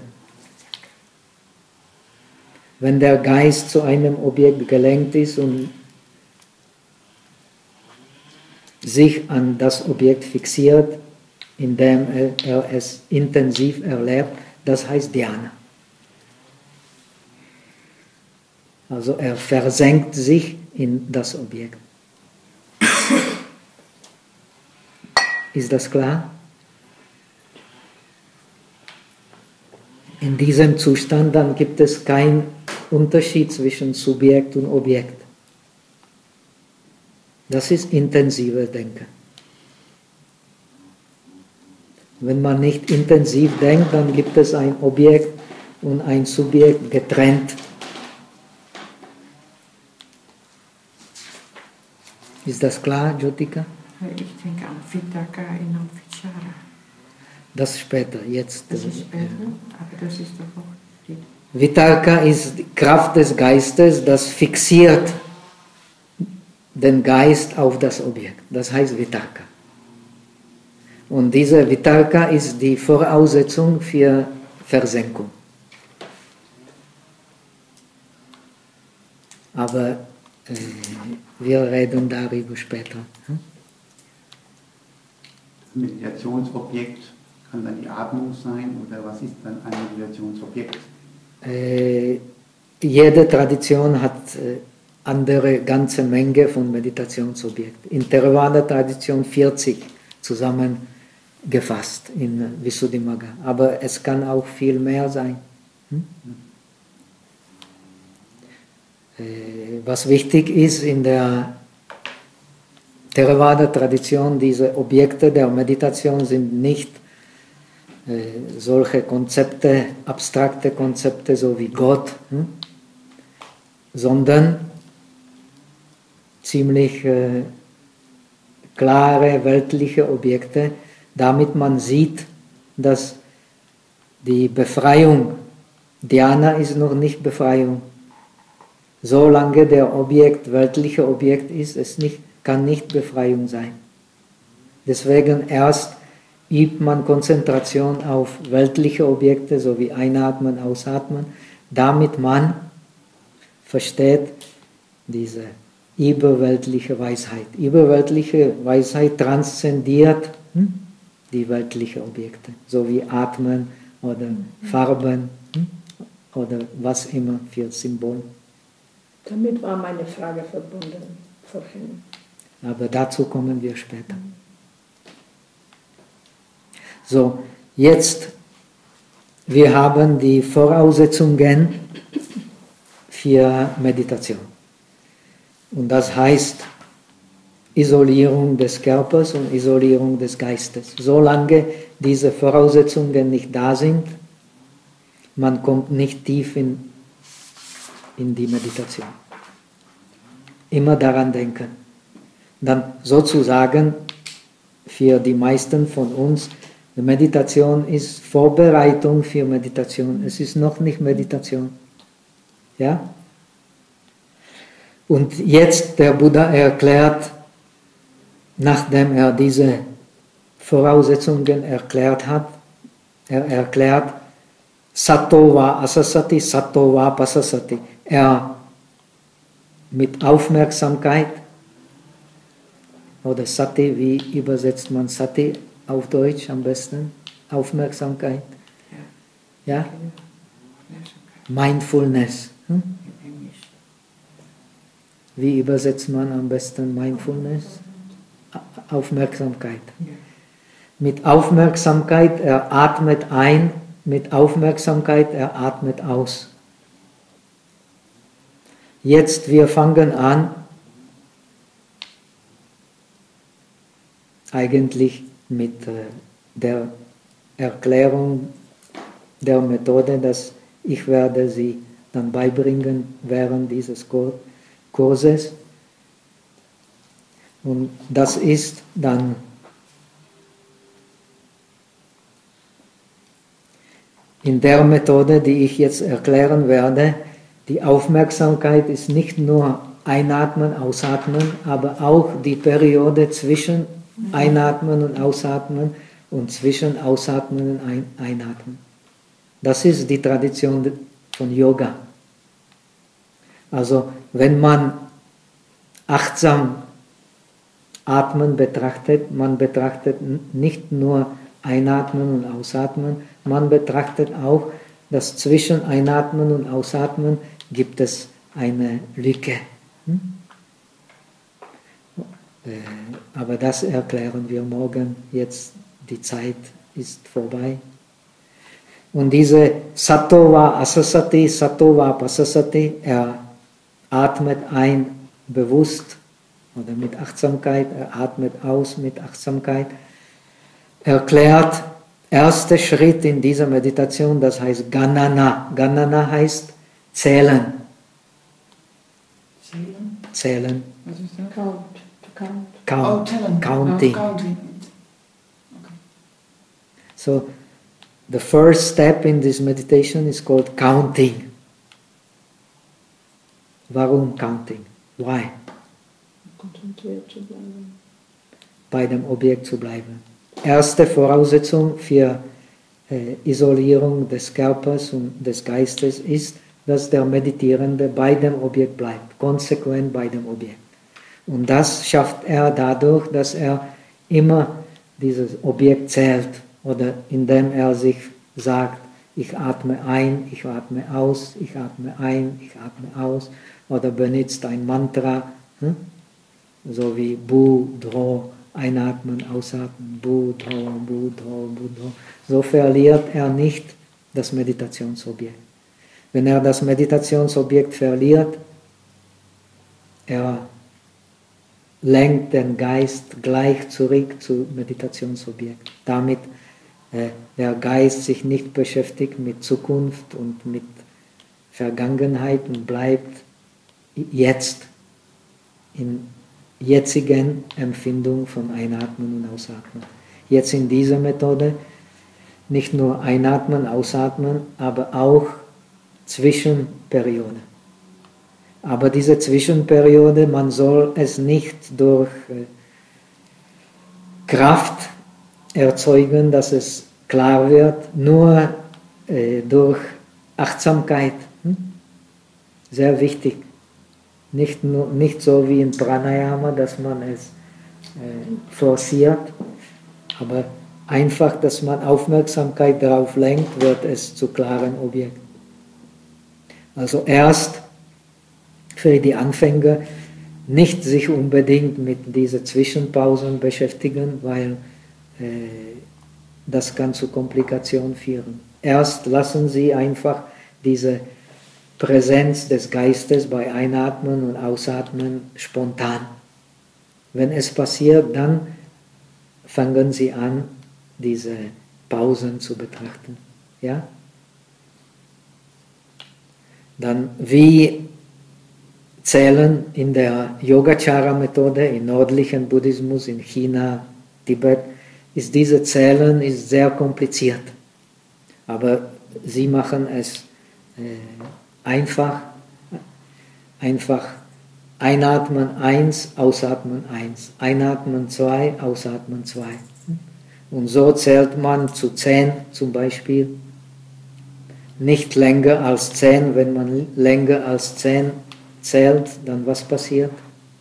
Wenn der Geist zu einem Objekt gelenkt ist und sich an das Objekt fixiert, indem er, er es intensiv erlebt, das heißt Dhyana. Also er versenkt sich in das Objekt. Ist das klar? In diesem Zustand dann gibt es keinen Unterschied zwischen Subjekt und Objekt. Das ist intensive Denken. Wenn man nicht intensiv denkt, dann gibt es ein Objekt und ein Subjekt getrennt. Ist das klar, Jyotika? Ich denke an Vitakka und an Vichara. Das später, jetzt. Das ist später, aber das ist doch auch die. Vitarka ist die Kraft des Geistes, das fixiert den Geist auf das Objekt. Das heißt Vitarka. Und diese Vitarka ist die Voraussetzung für Versenkung. Aber äh, wir reden darüber später. Hm? Meditationsobjekt kann dann die Atmung sein oder was ist dann ein Meditationsobjekt? Äh, jede Tradition hat äh, andere ganze Menge von Meditationsobjekten. In Theravada-Tradition vierzig zusammengefasst in Visuddhimagga. Aber es kann auch viel mehr sein. Hm? Äh, was wichtig ist in der Theravada-Tradition, diese Objekte der Meditation sind nicht äh, solche Konzepte, abstrakte Konzepte, so wie Gott, hm? sondern ziemlich äh, klare weltliche Objekte, damit man sieht, dass die Befreiung, Dhyana ist noch nicht Befreiung. Solange der Objekt weltliche Objekt ist, es nicht, kann nicht Befreiung sein. Deswegen erst übt man Konzentration auf weltliche Objekte, so wie Einatmen, Ausatmen, damit man versteht diese überweltliche Weisheit. Überweltliche Weisheit transzendiert hm, die weltlichen Objekte, so wie Atmen oder Farben hm, oder was immer für Symbol. Damit war meine Frage verbunden vorhin. Aber dazu kommen wir später. So, jetzt, wir haben die Voraussetzungen für Meditation. Und das heißt Isolierung des Körpers und Isolierung des Geistes. Solange diese Voraussetzungen nicht da sind, man kommt nicht tief in, in die Meditation. Immer daran denken. Dann sozusagen für die meisten von uns, die Meditation ist Vorbereitung für Meditation. Es ist noch nicht Meditation. Ja? Und jetzt der Buddha erklärt, nachdem er diese Voraussetzungen erklärt hat, er erklärt, Sato va asasati, Sato va pasasati. Er mit Aufmerksamkeit, oder Sati, wie übersetzt man Sati auf Deutsch am besten? Aufmerksamkeit. Ja? Mindfulness. Hm? Wie übersetzt man am besten Mindfulness? Aufmerksamkeit. Mit Aufmerksamkeit, er atmet ein, mit Aufmerksamkeit, er atmet aus. Jetzt, wir fangen an, eigentlich mit der Erklärung der Methode, dass ich werde sie dann beibringen während dieses Kurses. Und das ist dann in der Methode, die ich jetzt erklären werde, die Aufmerksamkeit ist nicht nur Einatmen, Ausatmen, aber auch die Periode zwischen Einatmen und Ausatmen und zwischen Ausatmen und ein Einatmen. Das ist die Tradition von Yoga. Also wenn man achtsam Atmen betrachtet, man betrachtet nicht nur Einatmen und Ausatmen, man betrachtet auch, dass zwischen Einatmen und Ausatmen gibt es eine Lücke. Hm? Aber das erklären wir morgen, jetzt die Zeit ist vorbei. Und diese Sato va asasati, Sato va pasasati, er atmet ein bewusst oder mit Achtsamkeit, er atmet aus mit Achtsamkeit, erklärt, erster Schritt in dieser Meditation, das heißt Ganana. Ganana heißt zählen. Zählen? Zählen. Was ist das? Count. To count. Count. Oh, tellen. Counting. Oh, counting. So, the first step in this meditation is called counting. Warum counting? Why? Konzentriert zu bleiben. Bei dem Objekt zu bleiben. Erste Voraussetzung für äh, Isolierung des Körpers und des Geistes ist, dass der Meditierende bei dem Objekt bleibt, konsequent bei dem Objekt. Und das schafft er dadurch, dass er immer dieses Objekt zählt oder indem er sich sagt, ich atme ein, ich atme aus, ich atme ein, ich atme aus, oder benutzt ein Mantra, hm? so wie Bu, Dro, einatmen, ausatmen, Bu, Dro, Bu, Dro, Bu, Dro. So verliert er nicht das Meditationsobjekt. Wenn er das Meditationsobjekt verliert, er lenkt den Geist gleich zurück zu Meditationsobjekt. Damit äh, der Geist sich nicht beschäftigt mit Zukunft und mit Vergangenheit und bleibt jetzt in jetzigen Empfindung von Einatmen und Ausatmen. Jetzt in dieser Methode nicht nur einatmen, ausatmen, aber auch Zwischenperiode. Aber diese Zwischenperiode, man soll es nicht durch äh, Kraft erzeugen, dass es klar wird, nur äh, durch Achtsamkeit. Hm? Sehr wichtig. Nicht, nur, nicht so wie in Pranayama, dass man es äh, forciert, aber einfach, dass man Aufmerksamkeit darauf lenkt, wird es zu klaren Objekt. Also erst für die Anfänger nicht sich unbedingt mit diesen Zwischenpausen beschäftigen, weil äh, das kann zu Komplikationen führen. Erst lassen Sie einfach diese Präsenz des Geistes bei Einatmen und Ausatmen spontan. Wenn es passiert, dann fangen Sie an, diese Pausen zu betrachten. Ja? Dann wie zählen in der Yogacara-Methode, im nördlichen Buddhismus, in China, Tibet, ist diese Zählen ist sehr kompliziert. Aber sie machen es äh, einfach, einfach einatmen eins, ausatmen eins, einatmen zwei, ausatmen zwei. Und so zählt man zu zehn zum Beispiel. Nicht länger als zehn, wenn man länger als zehn zählt, dann was passiert?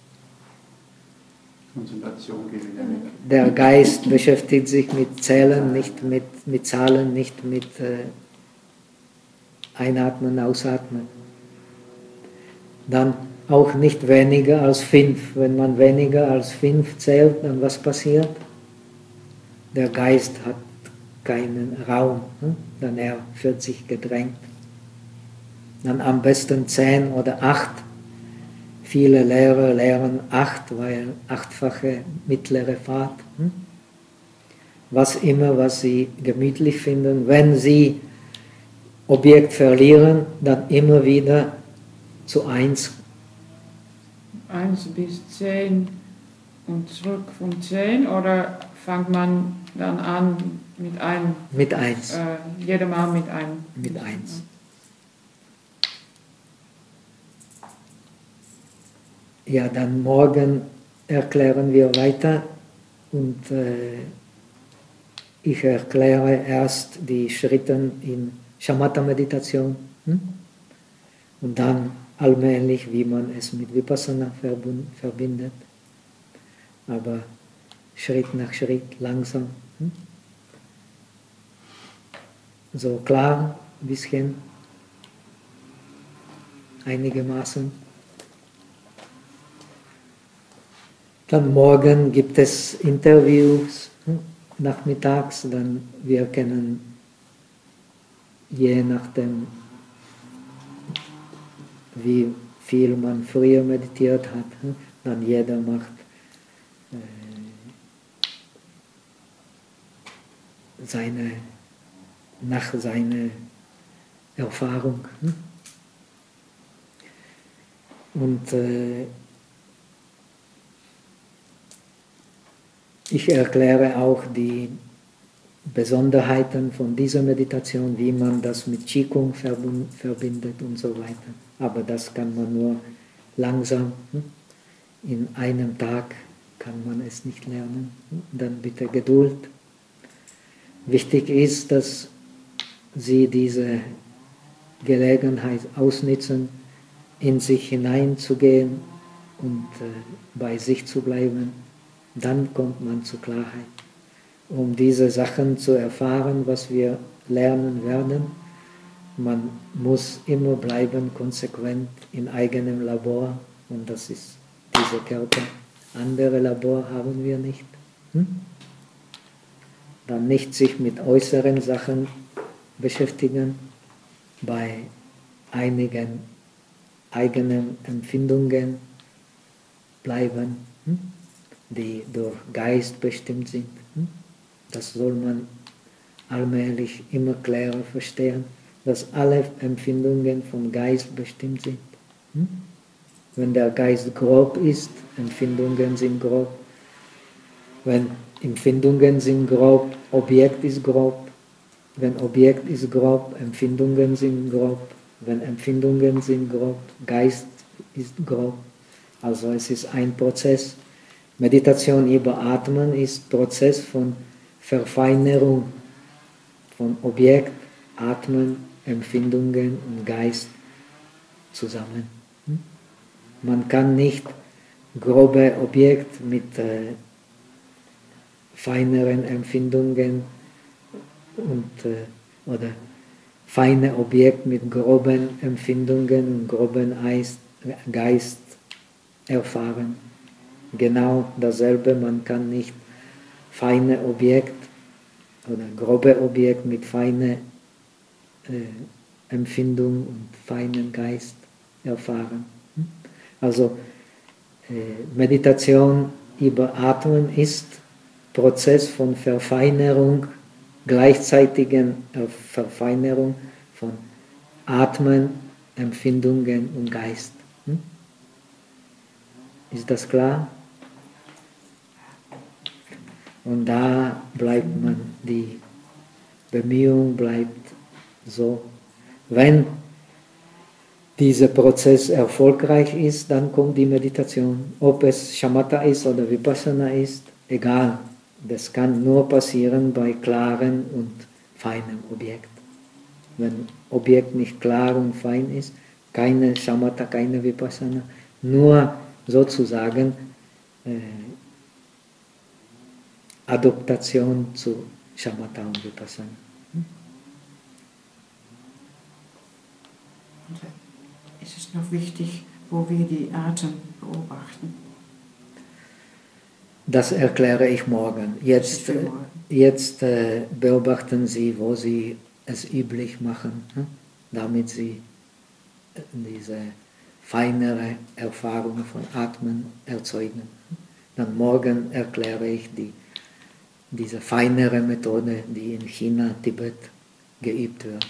Konzentration geht wieder weg. Der Geist beschäftigt sich mit Zählen, nicht mit, mit Zahlen, nicht mit äh, Einatmen, Ausatmen. Dann auch nicht weniger als fünf. Wenn man weniger als fünf zählt, dann was passiert? Der Geist hat keinen Raum, hm? Dann er wird sich gedrängt. Dann am besten zehn oder acht. Viele Lehrer lehren acht, weil achtfache mittlere Fahrt. Hm? Was immer, was sie gemütlich finden. Wenn sie Objekt verlieren, dann immer wieder zu eins. eins bis zehn und zurück von zehn oder fängt man dann an mit einem? Mit eins. Äh, jedes Mal mit einem. Mit eins. Ja, dann morgen erklären wir weiter und äh, ich erkläre erst die Schritte in Shamatha-Meditation hm? und dann allmählich, wie man es mit Vipassana verbindet, aber Schritt nach Schritt, langsam. Hm? So klar, ein bisschen, einigermaßen. Dann morgen gibt es Interviews hm, nachmittags, dann wir können je nachdem, wie viel man früher meditiert hat, hm, dann jeder macht äh, seine, nach seiner Erfahrung. Hm. Und äh, ich erkläre auch die Besonderheiten von dieser Meditation, wie man das mit Qigong verbindet und so weiter. Aber das kann man nur langsam, in einem Tag kann man es nicht lernen. Dann bitte Geduld. Wichtig ist, dass Sie diese Gelegenheit ausnutzen, in sich hineinzugehen und bei sich zu bleiben. Dann kommt man zur Klarheit. Um diese Sachen zu erfahren, was wir lernen werden, man muss immer bleiben, konsequent in eigenem Labor, und das ist dieser Körper. Andere Labor haben wir nicht. Hm? Dann nicht sich mit äußeren Sachen beschäftigen, bei einigen eigenen Empfindungen bleiben, hm? die durch Geist bestimmt sind. Hm? Das soll man allmählich immer klarer verstehen, dass alle Empfindungen vom Geist bestimmt sind. Hm? Wenn der Geist grob ist, Empfindungen sind grob. Wenn Empfindungen sind grob, Objekt ist grob. Wenn Objekt ist grob, Empfindungen sind grob. Wenn Empfindungen sind grob, Geist ist grob. Also es ist ein Prozess. Meditation über Atmen ist Prozess von Verfeinerung von Objekt, Atmen, Empfindungen und Geist zusammen. Man kann nicht grobe Objekt mit äh, feineren Empfindungen und, äh, oder feine Objekt mit groben Empfindungen und groben Geist erfahren. Genau dasselbe, man kann nicht feine Objekt oder grobe Objekt mit feiner äh, Empfindung und feinen Geist erfahren. Also äh, Meditation über Atmen ist Prozess von Verfeinerung, gleichzeitigen Verfeinerung von Atmen, Empfindungen und Geist. Hm? Ist das klar? Und da bleibt man, die Bemühung bleibt so. Wenn dieser Prozess erfolgreich ist, dann kommt die Meditation. Ob es Shamatha ist oder Vipassana ist, egal. Das kann nur passieren bei klaren und feinem Objekt. Wenn Objekt nicht klar und fein ist, keine Shamatha, keine Vipassana, nur sozusagen äh, Adaptation zu Shamatha und Vipassana. Hm? Ist es noch wichtig, wo wir die Atem beobachten? Das erkläre ich morgen. Jetzt, morgen. jetzt äh, beobachten Sie, wo Sie es üblich machen, hm? damit Sie diese feinere Erfahrung von Atmen erzeugen. Dann morgen erkläre ich die diese feinere Methode, die in China, Tibet geübt wird.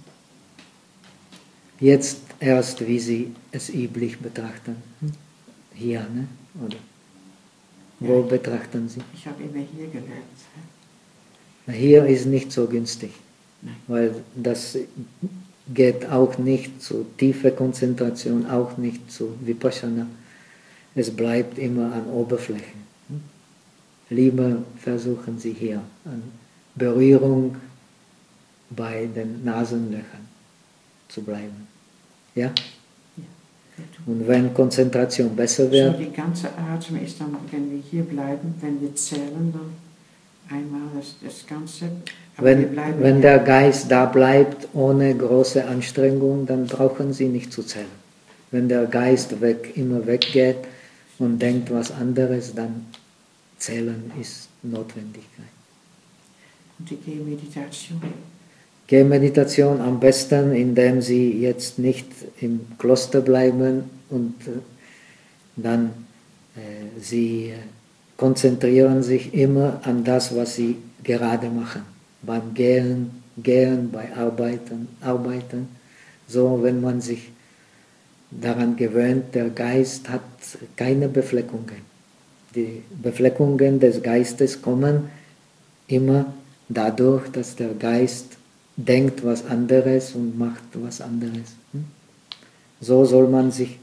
Jetzt erst, wie Sie es üblich betrachten. Hier, ne? Oder wo ja, betrachten Sie? Ich habe immer hier gelernt. Hier ist nicht so günstig, Nein. weil das geht auch nicht zu tiefer Konzentration, auch nicht zu Vipassana. Es bleibt immer an Oberfläche. Lieber versuchen Sie hier an Berührung bei den Nasenlöchern zu bleiben. Ja? Ja. Und wenn Konzentration besser wird... So, die ganze Atem ist dann, wenn wir hier bleiben, wenn wir zählen, dann einmal das, das Ganze. Aber wenn, wenn hier. der Geist da bleibt, ohne große Anstrengung, dann brauchen Sie nicht zu zählen. Wenn der Geist weg, immer weggeht und denkt was anderes, dann Zählen ist Notwendigkeit. Und die Gehmeditation? Gehmeditation am besten, indem Sie jetzt nicht im Kloster bleiben und äh, dann äh, Sie konzentrieren sich immer an das, was Sie gerade machen. Beim Gehen, Gehen, bei Arbeiten, Arbeiten. So, wenn man sich daran gewöhnt, der Geist hat keine Befleckungen. Die Befleckungen des Geistes kommen immer dadurch, dass der Geist denkt was anderes und macht was anderes. So soll man sich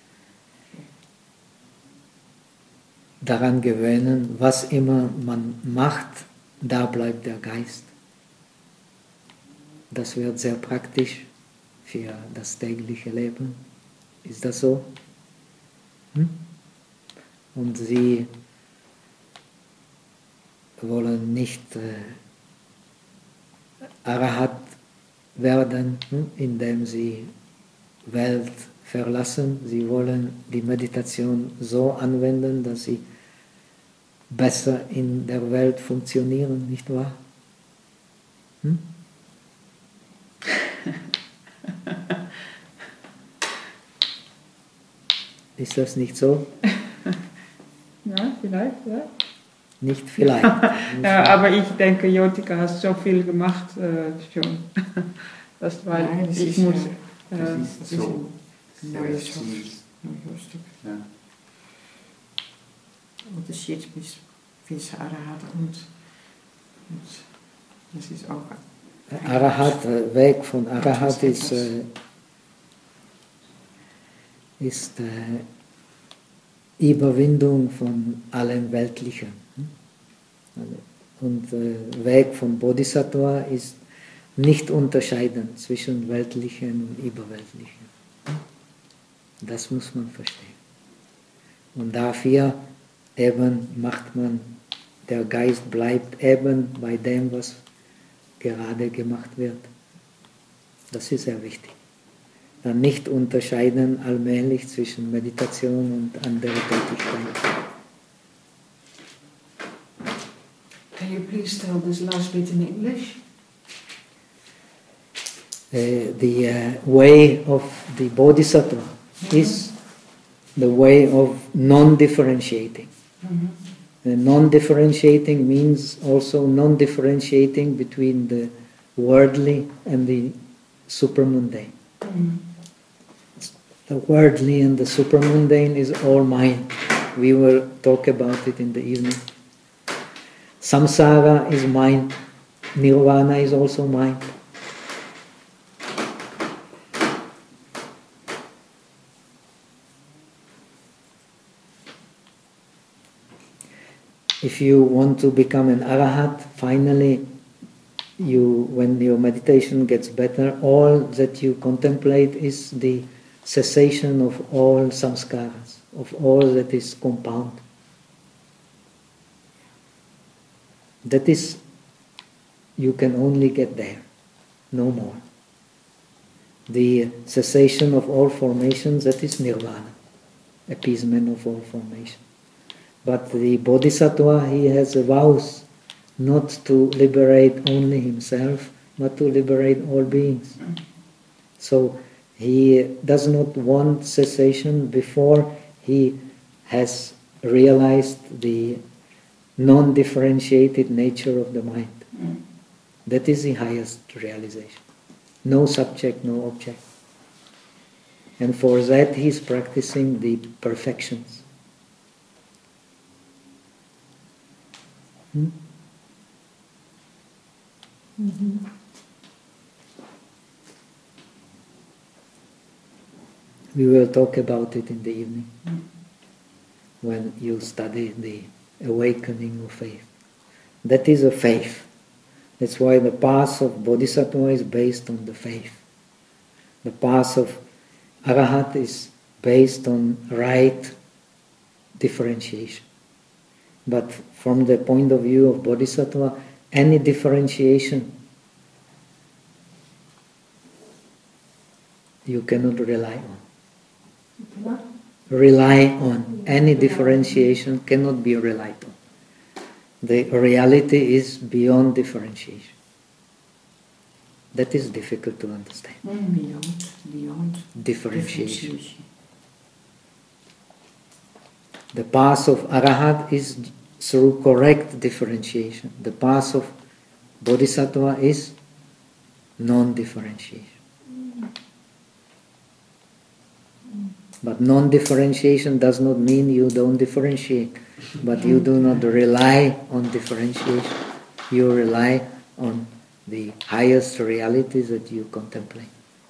daran gewöhnen, was immer man macht, da bleibt der Geist. Das wird sehr praktisch für das tägliche Leben. Ist das so? Hm? Und Sie wollen nicht äh, Arahat werden, hm? indem Sie Welt verlassen. Sie wollen die Meditation so anwenden, dass Sie besser in der Welt funktionieren, nicht wahr? Hm? Ist das nicht so? vielleicht, ja? Nicht vielleicht. Ja, aber ich denke, Jotika hast so viel gemacht äh, schon. Das war, Nein, das ich ist muss... ja- äh, Das ist so. Een Sehr mooie süß. soort. Mooi hoofdstuk. Ja. Unterschied zwischen Arahat und, und das ist auch Arahat, äh, Weg von Arahat ist, äh, ist äh, Überwindung von allem Weltlichen. Und äh, Weg von Bodhisattva ist nicht unterscheiden zwischen Weltlichen und Überweltlichen. Das muss man verstehen. Und dafür eben macht man, der Geist bleibt eben bei dem, was gerade gemacht wird. Das ist sehr wichtig. Dann nicht unterscheiden allmählich zwischen Meditation und anderer Tätigkeit. Can you please tell this last bit in English? Uh, the uh, way of the Bodhisattva mm-hmm. is the way of non-differentiating. Mm-hmm. Uh, non-differentiating means also non-differentiating between the worldly and the supramundane. Mm-hmm. The worldly and the supramundane is all mind. We will talk about it in the evening. Samsara is mind. Nirvana is also mind. If you want to become an arahat, finally, you, when your meditation gets better, all that you contemplate is the cessation of all samskaras, of all that is compound. That is, you can only get there, no more. The cessation of all formations, that is nirvana, appeasement of all formation. But the bodhisattva, he has vows not to liberate only himself, but to liberate all beings. So he does not want cessation before he has realized the non-differentiated nature of the mind. That is the highest realization. No subject, no object. And for that he is practicing the perfections. Hmm? Mhm. We will talk about it in the evening when you study the awakening of faith. That is a faith. That's why the path of Bodhisattva is based on the faith. The path of Arahat is based on right differentiation. But from the point of view of Bodhisattva, any differentiation you cannot rely on. What? Rely on. Any differentiation cannot be relied on. The reality is beyond differentiation. That is difficult to understand. Beyond, beyond Differentiation. differentiation. The path of Arahat is through correct differentiation. The path of Bodhisattva is non-differentiation. But non-differentiation does not mean you don't differentiate, but you do not rely on differentiation. You rely on the highest realities that you contemplate.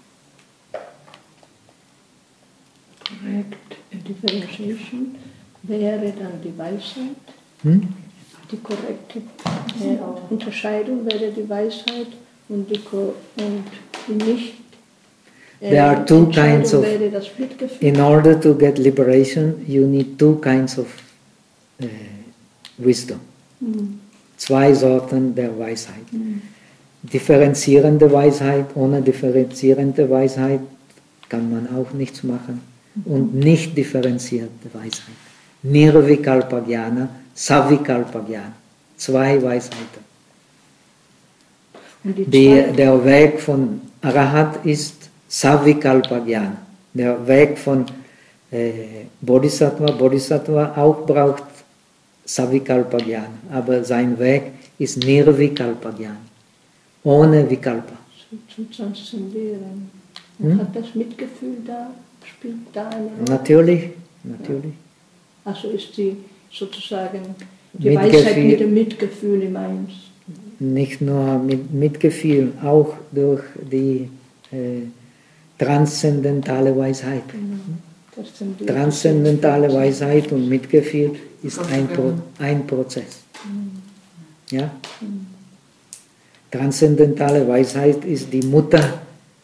Korrekt differentiation wäre dann die Weisheit. Hmm? Die korrekte äh, Unterscheidung wäre die Weisheit und die, Ko und die nicht. Äh, There are two Entscheidung kinds of- wäre das Mitgefühl. In order to get liberation, you need two kinds of uh, wisdom. Mhm. Zwei Sorten der Weisheit. Mhm. Differenzierende Weisheit, ohne differenzierende Weisheit kann man auch nichts machen. Und nicht differenzierte Weisheit. Nirvikalpa Jnana, Savikalpa Jnana. Zwei Weisheiten. Und die Die, zweite, der Weg von Arahat ist Savikalpa Jnana. Der Weg von äh, Bodhisattva, Bodhisattva auch braucht Savikalpa Jnana, aber sein Weg ist Nirvikalpa Jnana, ohne Vikalpa. Zu transzendieren. Hm? Hat das Mitgefühl da, spielt da eine Rolle? Natürlich, natürlich. Also ist die sozusagen die Mitgefühl. Weisheit mit dem Mitgefühl im Eins. Nicht nur mit Mitgefühl, auch durch die äh, transzendentale Weisheit. Das sind die Transzendentale Weisheit und Mitgefühl ist ein, Pro, ein Prozess. Ja? Transzendentale Weisheit ist die Mutter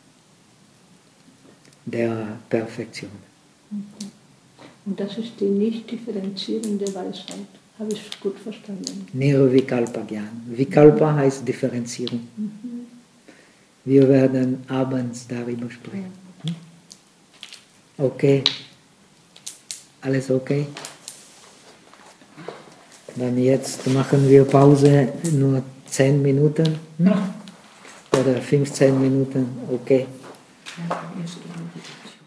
der Perfektion. Und das ist die nicht differenzierende Weisheit. Habe ich gut verstanden. Nirvikalpa Jnana. Vikalpa heißt Differenzierung. Wir werden abends darüber sprechen. Okay? Alles okay? Dann jetzt machen wir Pause, nur zehn Minuten. Hm? Oder fünfzehn Minuten, okay? Ja, erste Meditation.